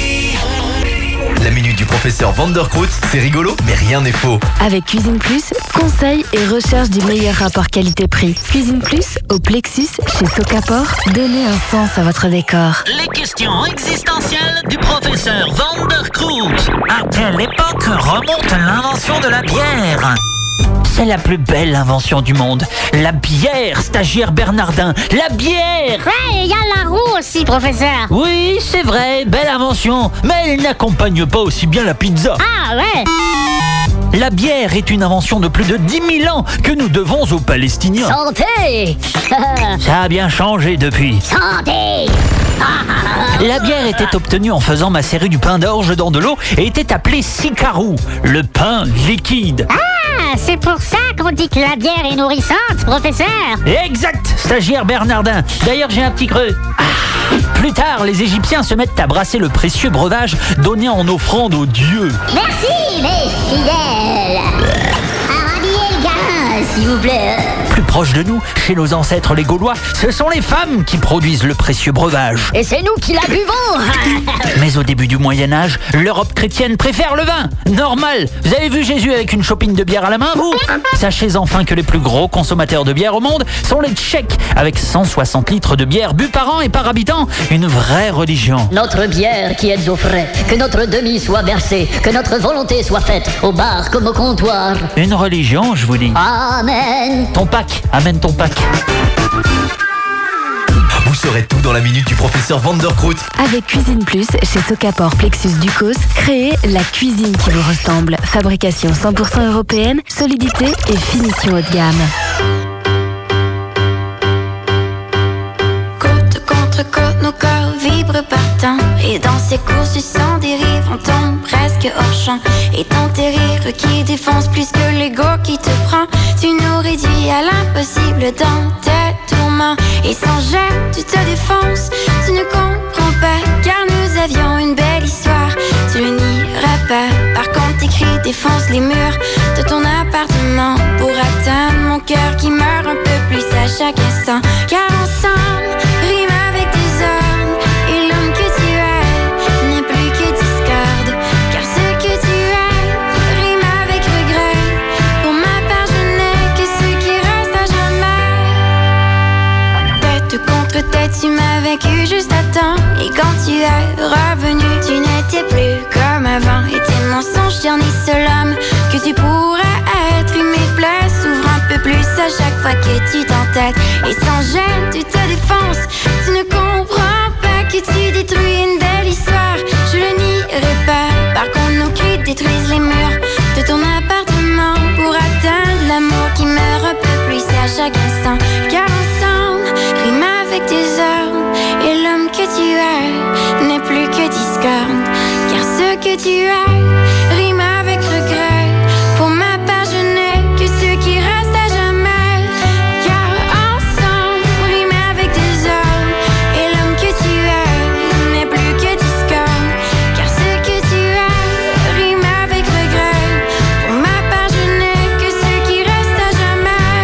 La minute du professeur Van der Koot, c'est rigolo, mais rien n'est faux. Avec Cuisine Plus, Conseil et recherche du meilleur rapport qualité-prix. Cuisine Plus au Plexus chez Socapor. Donnez un sens à votre décor. Les questions existentielles du professeur Van der Kroot. À quelle époque remonte l'invention de la bière? C'est la plus belle invention du monde. La bière, stagiaire Bernardin. La bière! Ouais, il y a la roue aussi, professeur. Oui, c'est vrai, belle invention. Mais elle n'accompagne pas aussi bien la pizza. Ah ouais. La bière est une invention de plus de 10 000 ans que nous devons aux Palestiniens. Santé. Ça a bien changé depuis. Santé. La bière était obtenue en faisant macérer du pain d'orge dans de l'eau et était appelée sicarou, le pain liquide. Ah, c'est pour ça qu'on dit que la bière est nourrissante, professeur. Exact, stagiaire Bernardin. D'ailleurs, j'ai un petit creux. Plus tard, les Égyptiens se mettent à brasser le précieux breuvage donné en offrande aux dieux. Merci, mes fidèles. Rhabillez le gamin, s'il vous plaît. Plus proche de nous, chez nos ancêtres les Gaulois, ce sont les femmes qui produisent le précieux breuvage. Et c'est nous qui la buvons. Mais au début du Moyen-Âge, l'Europe chrétienne préfère le vin. Normal. Vous avez vu Jésus avec une chopine de bière à la main, vous? Sachez enfin que les plus gros consommateurs de bière au monde sont les Tchèques, avec 160 litres de bière bu par an et par habitant. Une vraie religion. Notre bière qui est au frais, que notre demi soit versée, que notre volonté soit faite, au bar comme au comptoir. Une religion, je vous dis. Amen. Ton pack. Amène ton pack. Vous saurez tout dans la minute du professeur Van der Kroot. Avec Cuisine Plus, chez Socapor Plexus Ducos, créez la cuisine qui vous ressemble. Fabrication 100% européenne, solidité et finition haut de gamme. Côte contre côte, nos corps vibrent partant. Et dans ces courses sans dérive, on tombe presque hors champ. Et ton tes rires qui défonce plus que l'ego qui te prend. Tu nous réduis à l'impossible dans tes tourments. Et sans gêne, tu te défonces, tu ne comprends pas. Car nous avions une belle histoire, tu ne nieras pas. Par contre tes cris défoncent les murs de ton appartement pour atteindre mon cœur qui meurt un peu plus à chaque instant. Car ensemble, rime avec des ordres. Et l'homme que tu es n'est plus que discorde. Car ce que tu es rime avec regret. Pour ma part je n'ai que ce qui reste à jamais. Tête contre tête tu m'as vaincu juste à temps. Et quand tu es revenu tu n'étais plus comme avant. Et tes mensonges dernier seul homme que tu pourrais être. Et mes plaies s'ouvrent un peu plus à chaque fois que tu t'entêtes. Et sans gêne tu te défonces, tu ne comprends pas que tu détruis une belle histoire. Je le nierai pas. Par contre nos cris détruisent les murs de ton appartement pour atteindre l'amour qui meurt un peu plus à chaque instant. Car ensemble, rime avec tes ordres. Et l'homme que tu es n'est plus que discorde. Car ce que tu es rime avec regret. Pour ma part je n'ai que ce qui reste à jamais. Car ensemble, rime avec tes ordres. Et l'homme que tu es n'est plus que discorde. Car ce que tu es rime avec regret. Pour ma part je n'ai que ce qui reste à jamais.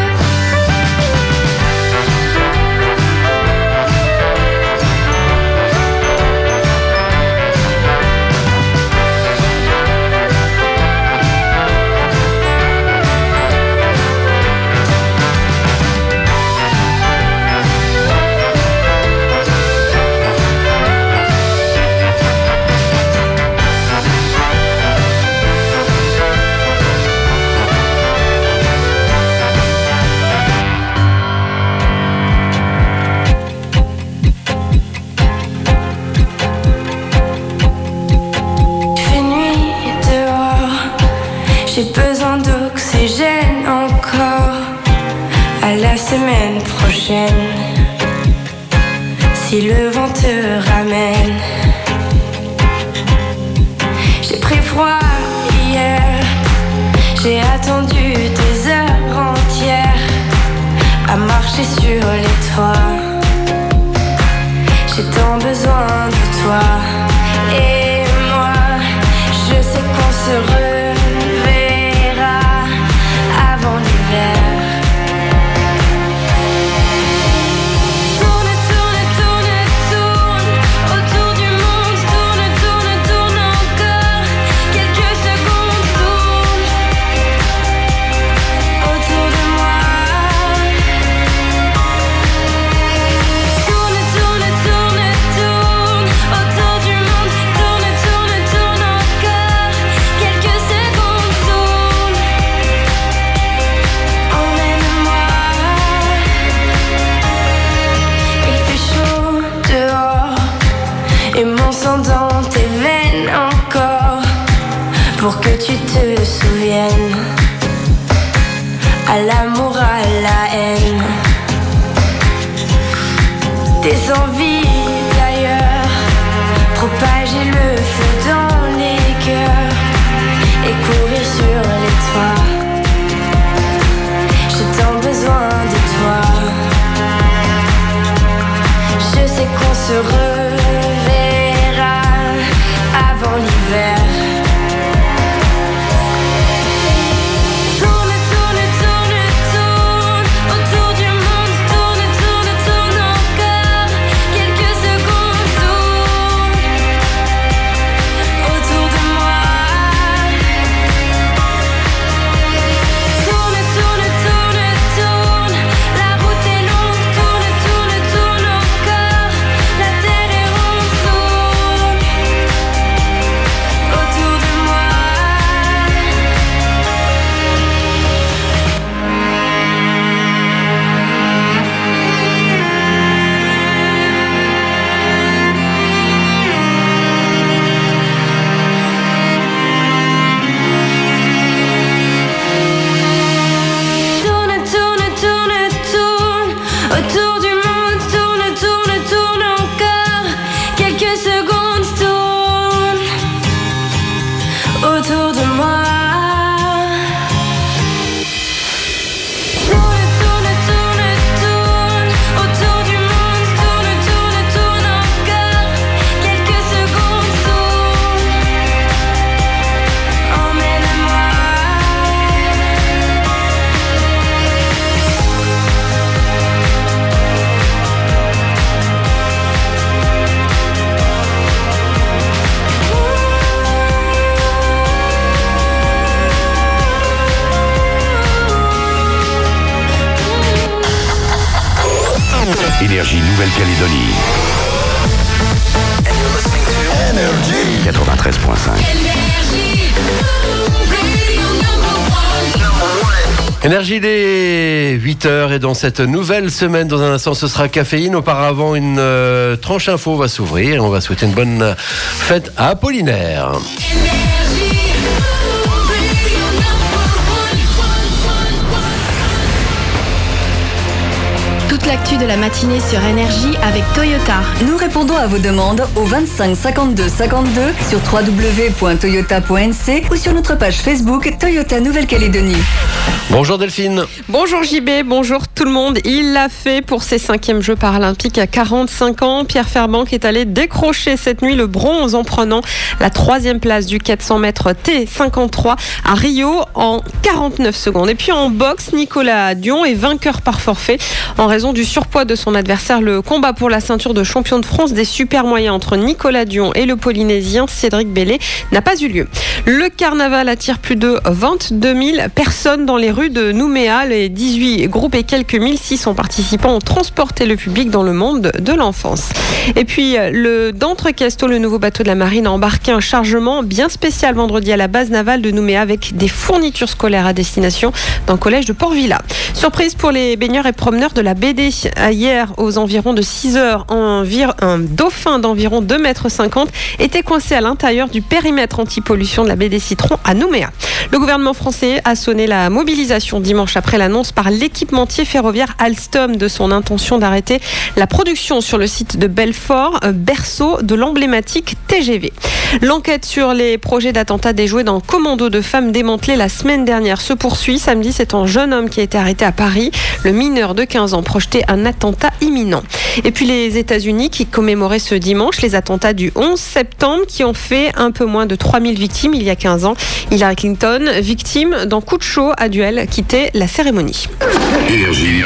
J'ai besoin d'oxygène encore. À la semaine prochaine, si le vent te ramène. J'ai pris froid hier, j'ai attendu des heures entières à marcher sur les toits. J'ai tant besoin de toi. Et moi, je sais qu'on se reverra avant l'hiver. Tourne, tourne, tourne, tourne autour du monde. Tourne, tourne, tourne encore quelques secondes. Tourne. que tu te souviennes. À l'amour, à la haine. Des envies d'ailleurs. Propager le feu dans les cœurs. Et courir sur les toits. J'ai tant besoin de toi. Je sais qu'on se reverra avant l'hiver. Tourne, tourne, tourne, tourne. Autour du monde, tourne, tourne, tourne encore. Quelques secondes, tourne autour de moi. Tourne, tourne, tourne, tourne. La route est longue, tourne, tourne, tourne encore. La terre est ronde, tourne autour de moi. Tourne, tourne, tourne, tourne. Autour du monde, tourne, tourne, tourne encore. Quelques secondes, tourne autour de moi. Tourne, tourne, tourne, tourne. Autour du monde, tourne, tourne, tourne encore. Quelques secondes, tourne. Emmène-moi. Énergie Nouvelle-Calédonie. Énergie 93.5. Énergie des 8h et dans cette nouvelle semaine, dans un instant, ce sera caféine. Auparavant, une tranche info va s'ouvrir et on va souhaiter une bonne fête à Apollinaire. Toute l'actu de la matinée sur Énergie avec Toyota. Nous répondons à vos demandes au 25 52 52 sur www.toyota.nc ou sur notre page Facebook Toyota Nouvelle-Calédonie. Bonjour Delphine. Bonjour JB, bonjour tout le monde. Il l'a fait pour ses 5e Jeux paralympiques à 45 ans. Pierre Fairbank est allé décrocher cette nuit le bronze en prenant la 3e place du 400 mètres T53 à Rio en 49 secondes. Et puis en boxe, Nicolas Dion est vainqueur par forfait en raison du surpoids de son adversaire. Le combat pour la ceinture de champion de France des super moyens entre Nicolas Dion et le Polynésien Cédric Bellé n'a pas eu lieu. Le carnaval attire plus de 22 000 personnes dans les rues de Nouméa. Les 18 groupes et quelques 1600 participants ont transporté le public dans le monde de l'enfance. Et puis d'Entrecasteaux, le nouveau bateau de la marine, a embarqué un chargement bien spécial vendredi à la base navale de Nouméa avec des fournitures scolaires à destination d'un collège de Port-Villa. Surprise pour les baigneurs et promeneurs de la BD. Hier, aux environs de 6 heures, un dauphin d'environ 2,50 mètres était coincé à l'intérieur du périmètre anti-pollution de la baie des Citrons à Nouméa. Le gouvernement français a sonné la mobilisation dimanche après l'annonce par l'équipementier ferroviaire Alstom de son intention d'arrêter la production sur le site de Belfort, berceau de l'emblématique TGV. L'enquête sur les projets d'attentat déjoués dans Commando de femmes démantelé la semaine dernière se poursuit. Samedi, c'est un jeune homme qui a été arrêté à Paris. Le mineur de 15 ans projetait un attentat imminent. Et puis les États-Unis qui commémoraient ce dimanche les attentats du 11 septembre qui ont fait un peu moins de 3000 victimes il y a 15 ans. Hillary Clinton, victime d'un coup de chaud à duel, quittait la cérémonie. Énergie.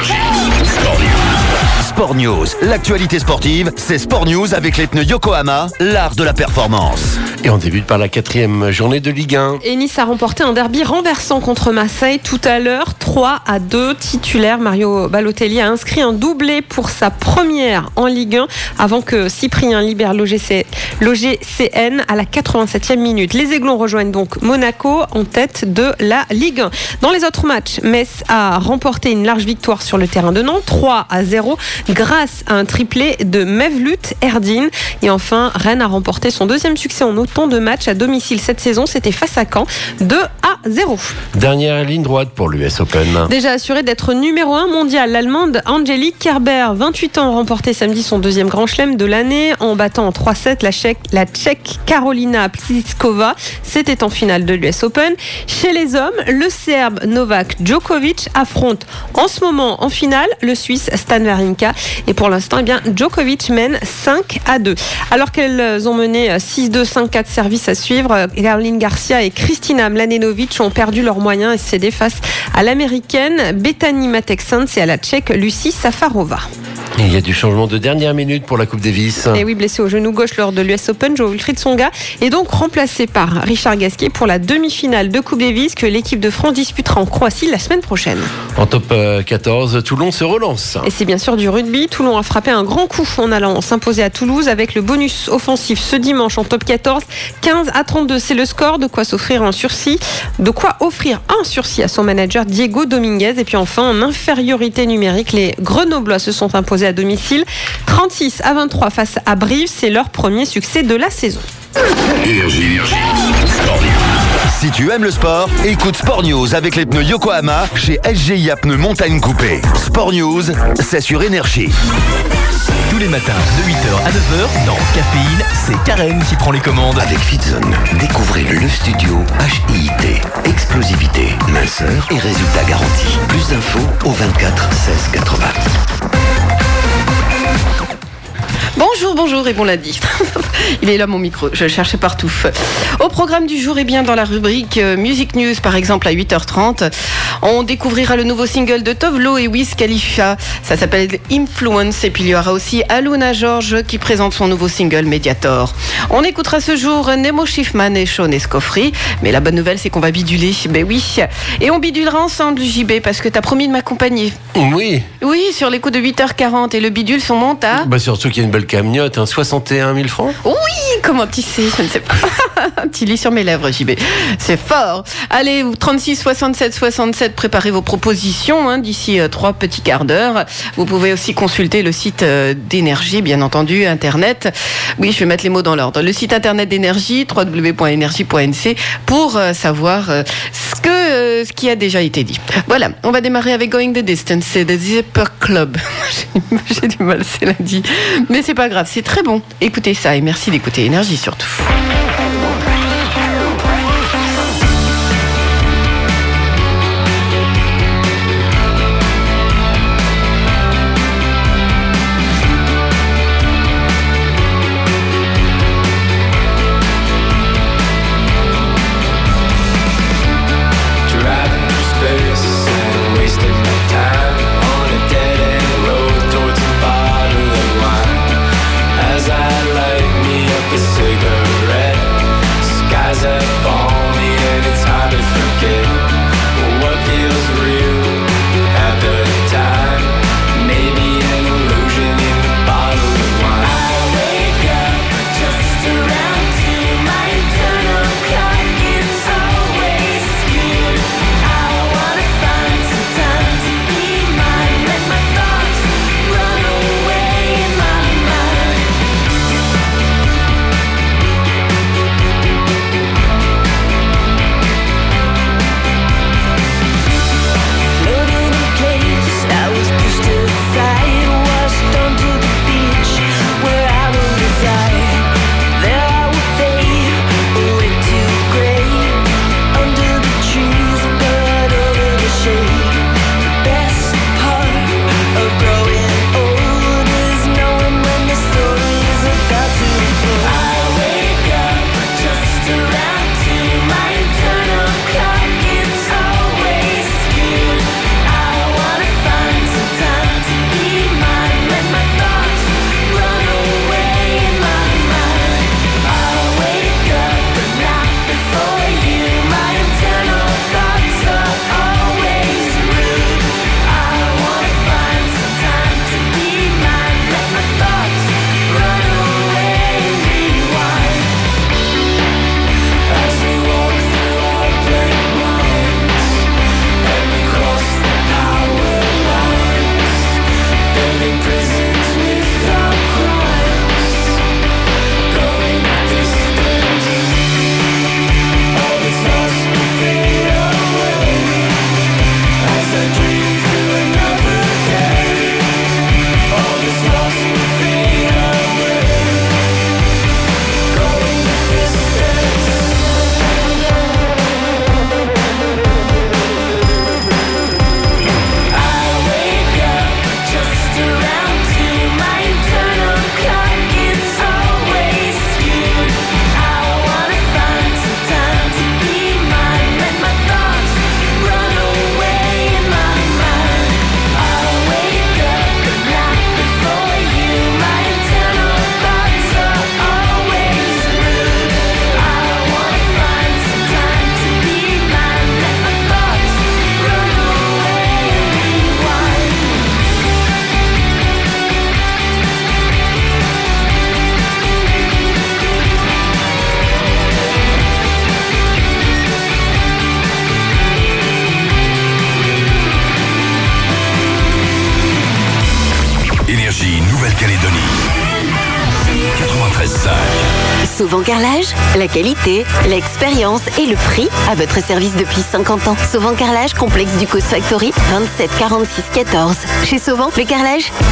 Sport News. L'actualité sportive, c'est Sport News avec les pneus Yokohama, l'art de la performance. Et on débute par la 4e journée de Ligue 1. Et Nice a remporté un derby renversant contre Marseille tout à l'heure, 3-2. Titulaire, Mario Balotelli a inscrit un doublé pour sa première en Ligue 1 avant que Cyprien libère l'OGCN à la 87e minute. Les Aiglons rejoignent donc Monaco en tête de la Ligue 1. Dans les autres matchs, Metz a remporté une large victoire sur le terrain de Nantes, 3-0. grâce à un triplé de Mevlut Erdin. Et enfin, Rennes a remporté son deuxième succès en autant de matchs à domicile cette saison. C'était face à Caen, 2-0. Dernière ligne droite pour l'US Open. Déjà assurée d'être numéro 1 mondial, l'Allemande Angelique Kerber, 28 ans, remporté samedi son deuxième grand chelem de l'année en battant en 3-7 la Tchèque Karolina Pliskova. C'était en finale de l'US Open. Chez les hommes, le Serbe Novak Djokovic affronte en ce moment en finale le Suisse Stan Wawrinka. Et pour l'instant, Djokovic mène 5-2. Alors qu'elles ont mené 6-2, 5-4 services à suivre, Caroline Garcia et Kristina Mladenovic ont perdu leurs moyens et cédé face à l'américaine Bethanie Mattek-Sands et à la tchèque Lucie Safarova. Il y a du changement de dernière minute pour la Coupe Davis. Et oui, blessé au genou gauche lors de l'US Open, Jo-Wilfried Tsonga est donc remplacé par Richard Gasquet pour la demi-finale de Coupe Davis que l'équipe de France disputera en Croatie la semaine prochaine. En top 14, Toulon se relance. Et c'est bien sûr du rugby. Toulon a frappé un grand coup en allant s'imposer à Toulouse avec le bonus offensif ce dimanche en top 14. 15-32, c'est le score. De quoi offrir un sursis à son manager Diego Dominguez. Et puis enfin, en infériorité numérique, les Grenoblois se sont imposés à domicile 36-23 face à Brive. C'est leur premier succès de la saison. Énergie. Si tu aimes le sport, écoute Sport News avec les pneus Yokohama chez SGIA Pneus Montagne Coupée. Sport News, c'est sur Énergie. Tous les matins de 8h à 9h dans Caféine, c'est Karen qui prend les commandes. Avec Fitzone, découvrez le studio HIIT. Explosivité, minceur et résultats garantis. Plus d'infos au 24 16 80. Bonjour et bon lundi. Il est là mon micro, je le cherchais partout. Au programme du jour, dans la rubrique Music News par exemple à 8h30, on découvrira le nouveau single de Tovlo et Wiz Khalifa. Ça s'appelle Influence et puis il y aura aussi Aluna George qui présente son nouveau single Mediator. On écoutera ce jour Nemo Schiffman et Sean Escoffery, mais la bonne nouvelle c'est qu'on va biduler. Ben oui. Et on bidulera ensemble JB parce que t'as promis de m'accompagner. Oui. Oui, sur les coups de 8h40 et le bidule son monte à... surtout qu'il y a une belle cagnotte, 61 000 francs. Oui, comment tu sais, je ne sais pas. Tu lis sur mes lèvres, JB. C'est fort. Allez, 36 67 67, préparez vos propositions d'ici 3 petits quarts d'heure. Vous pouvez aussi consulter le site d'Énergie, bien entendu, Internet. Oui, je vais mettre les mots dans l'ordre. Le site Internet d'Énergie, www.energie.nc, pour savoir ce qui a déjà été dit. Voilà, on va démarrer avec Going the Distance, c'est The Zipper Club. J'ai du mal, c'est lundi. Mais c'est pas grave, c'est très bon. Écoutez ça et merci d'écouter Énergie surtout. Cigarette Nouvelle-Calédonie. 93.5. Sauvant Carrelage, la qualité, l'expérience et le prix à votre service depuis 50 ans. Sauvant Carrelage, complexe du Cause Factory, 27 46 14. Chez Sauvant, le carrelage,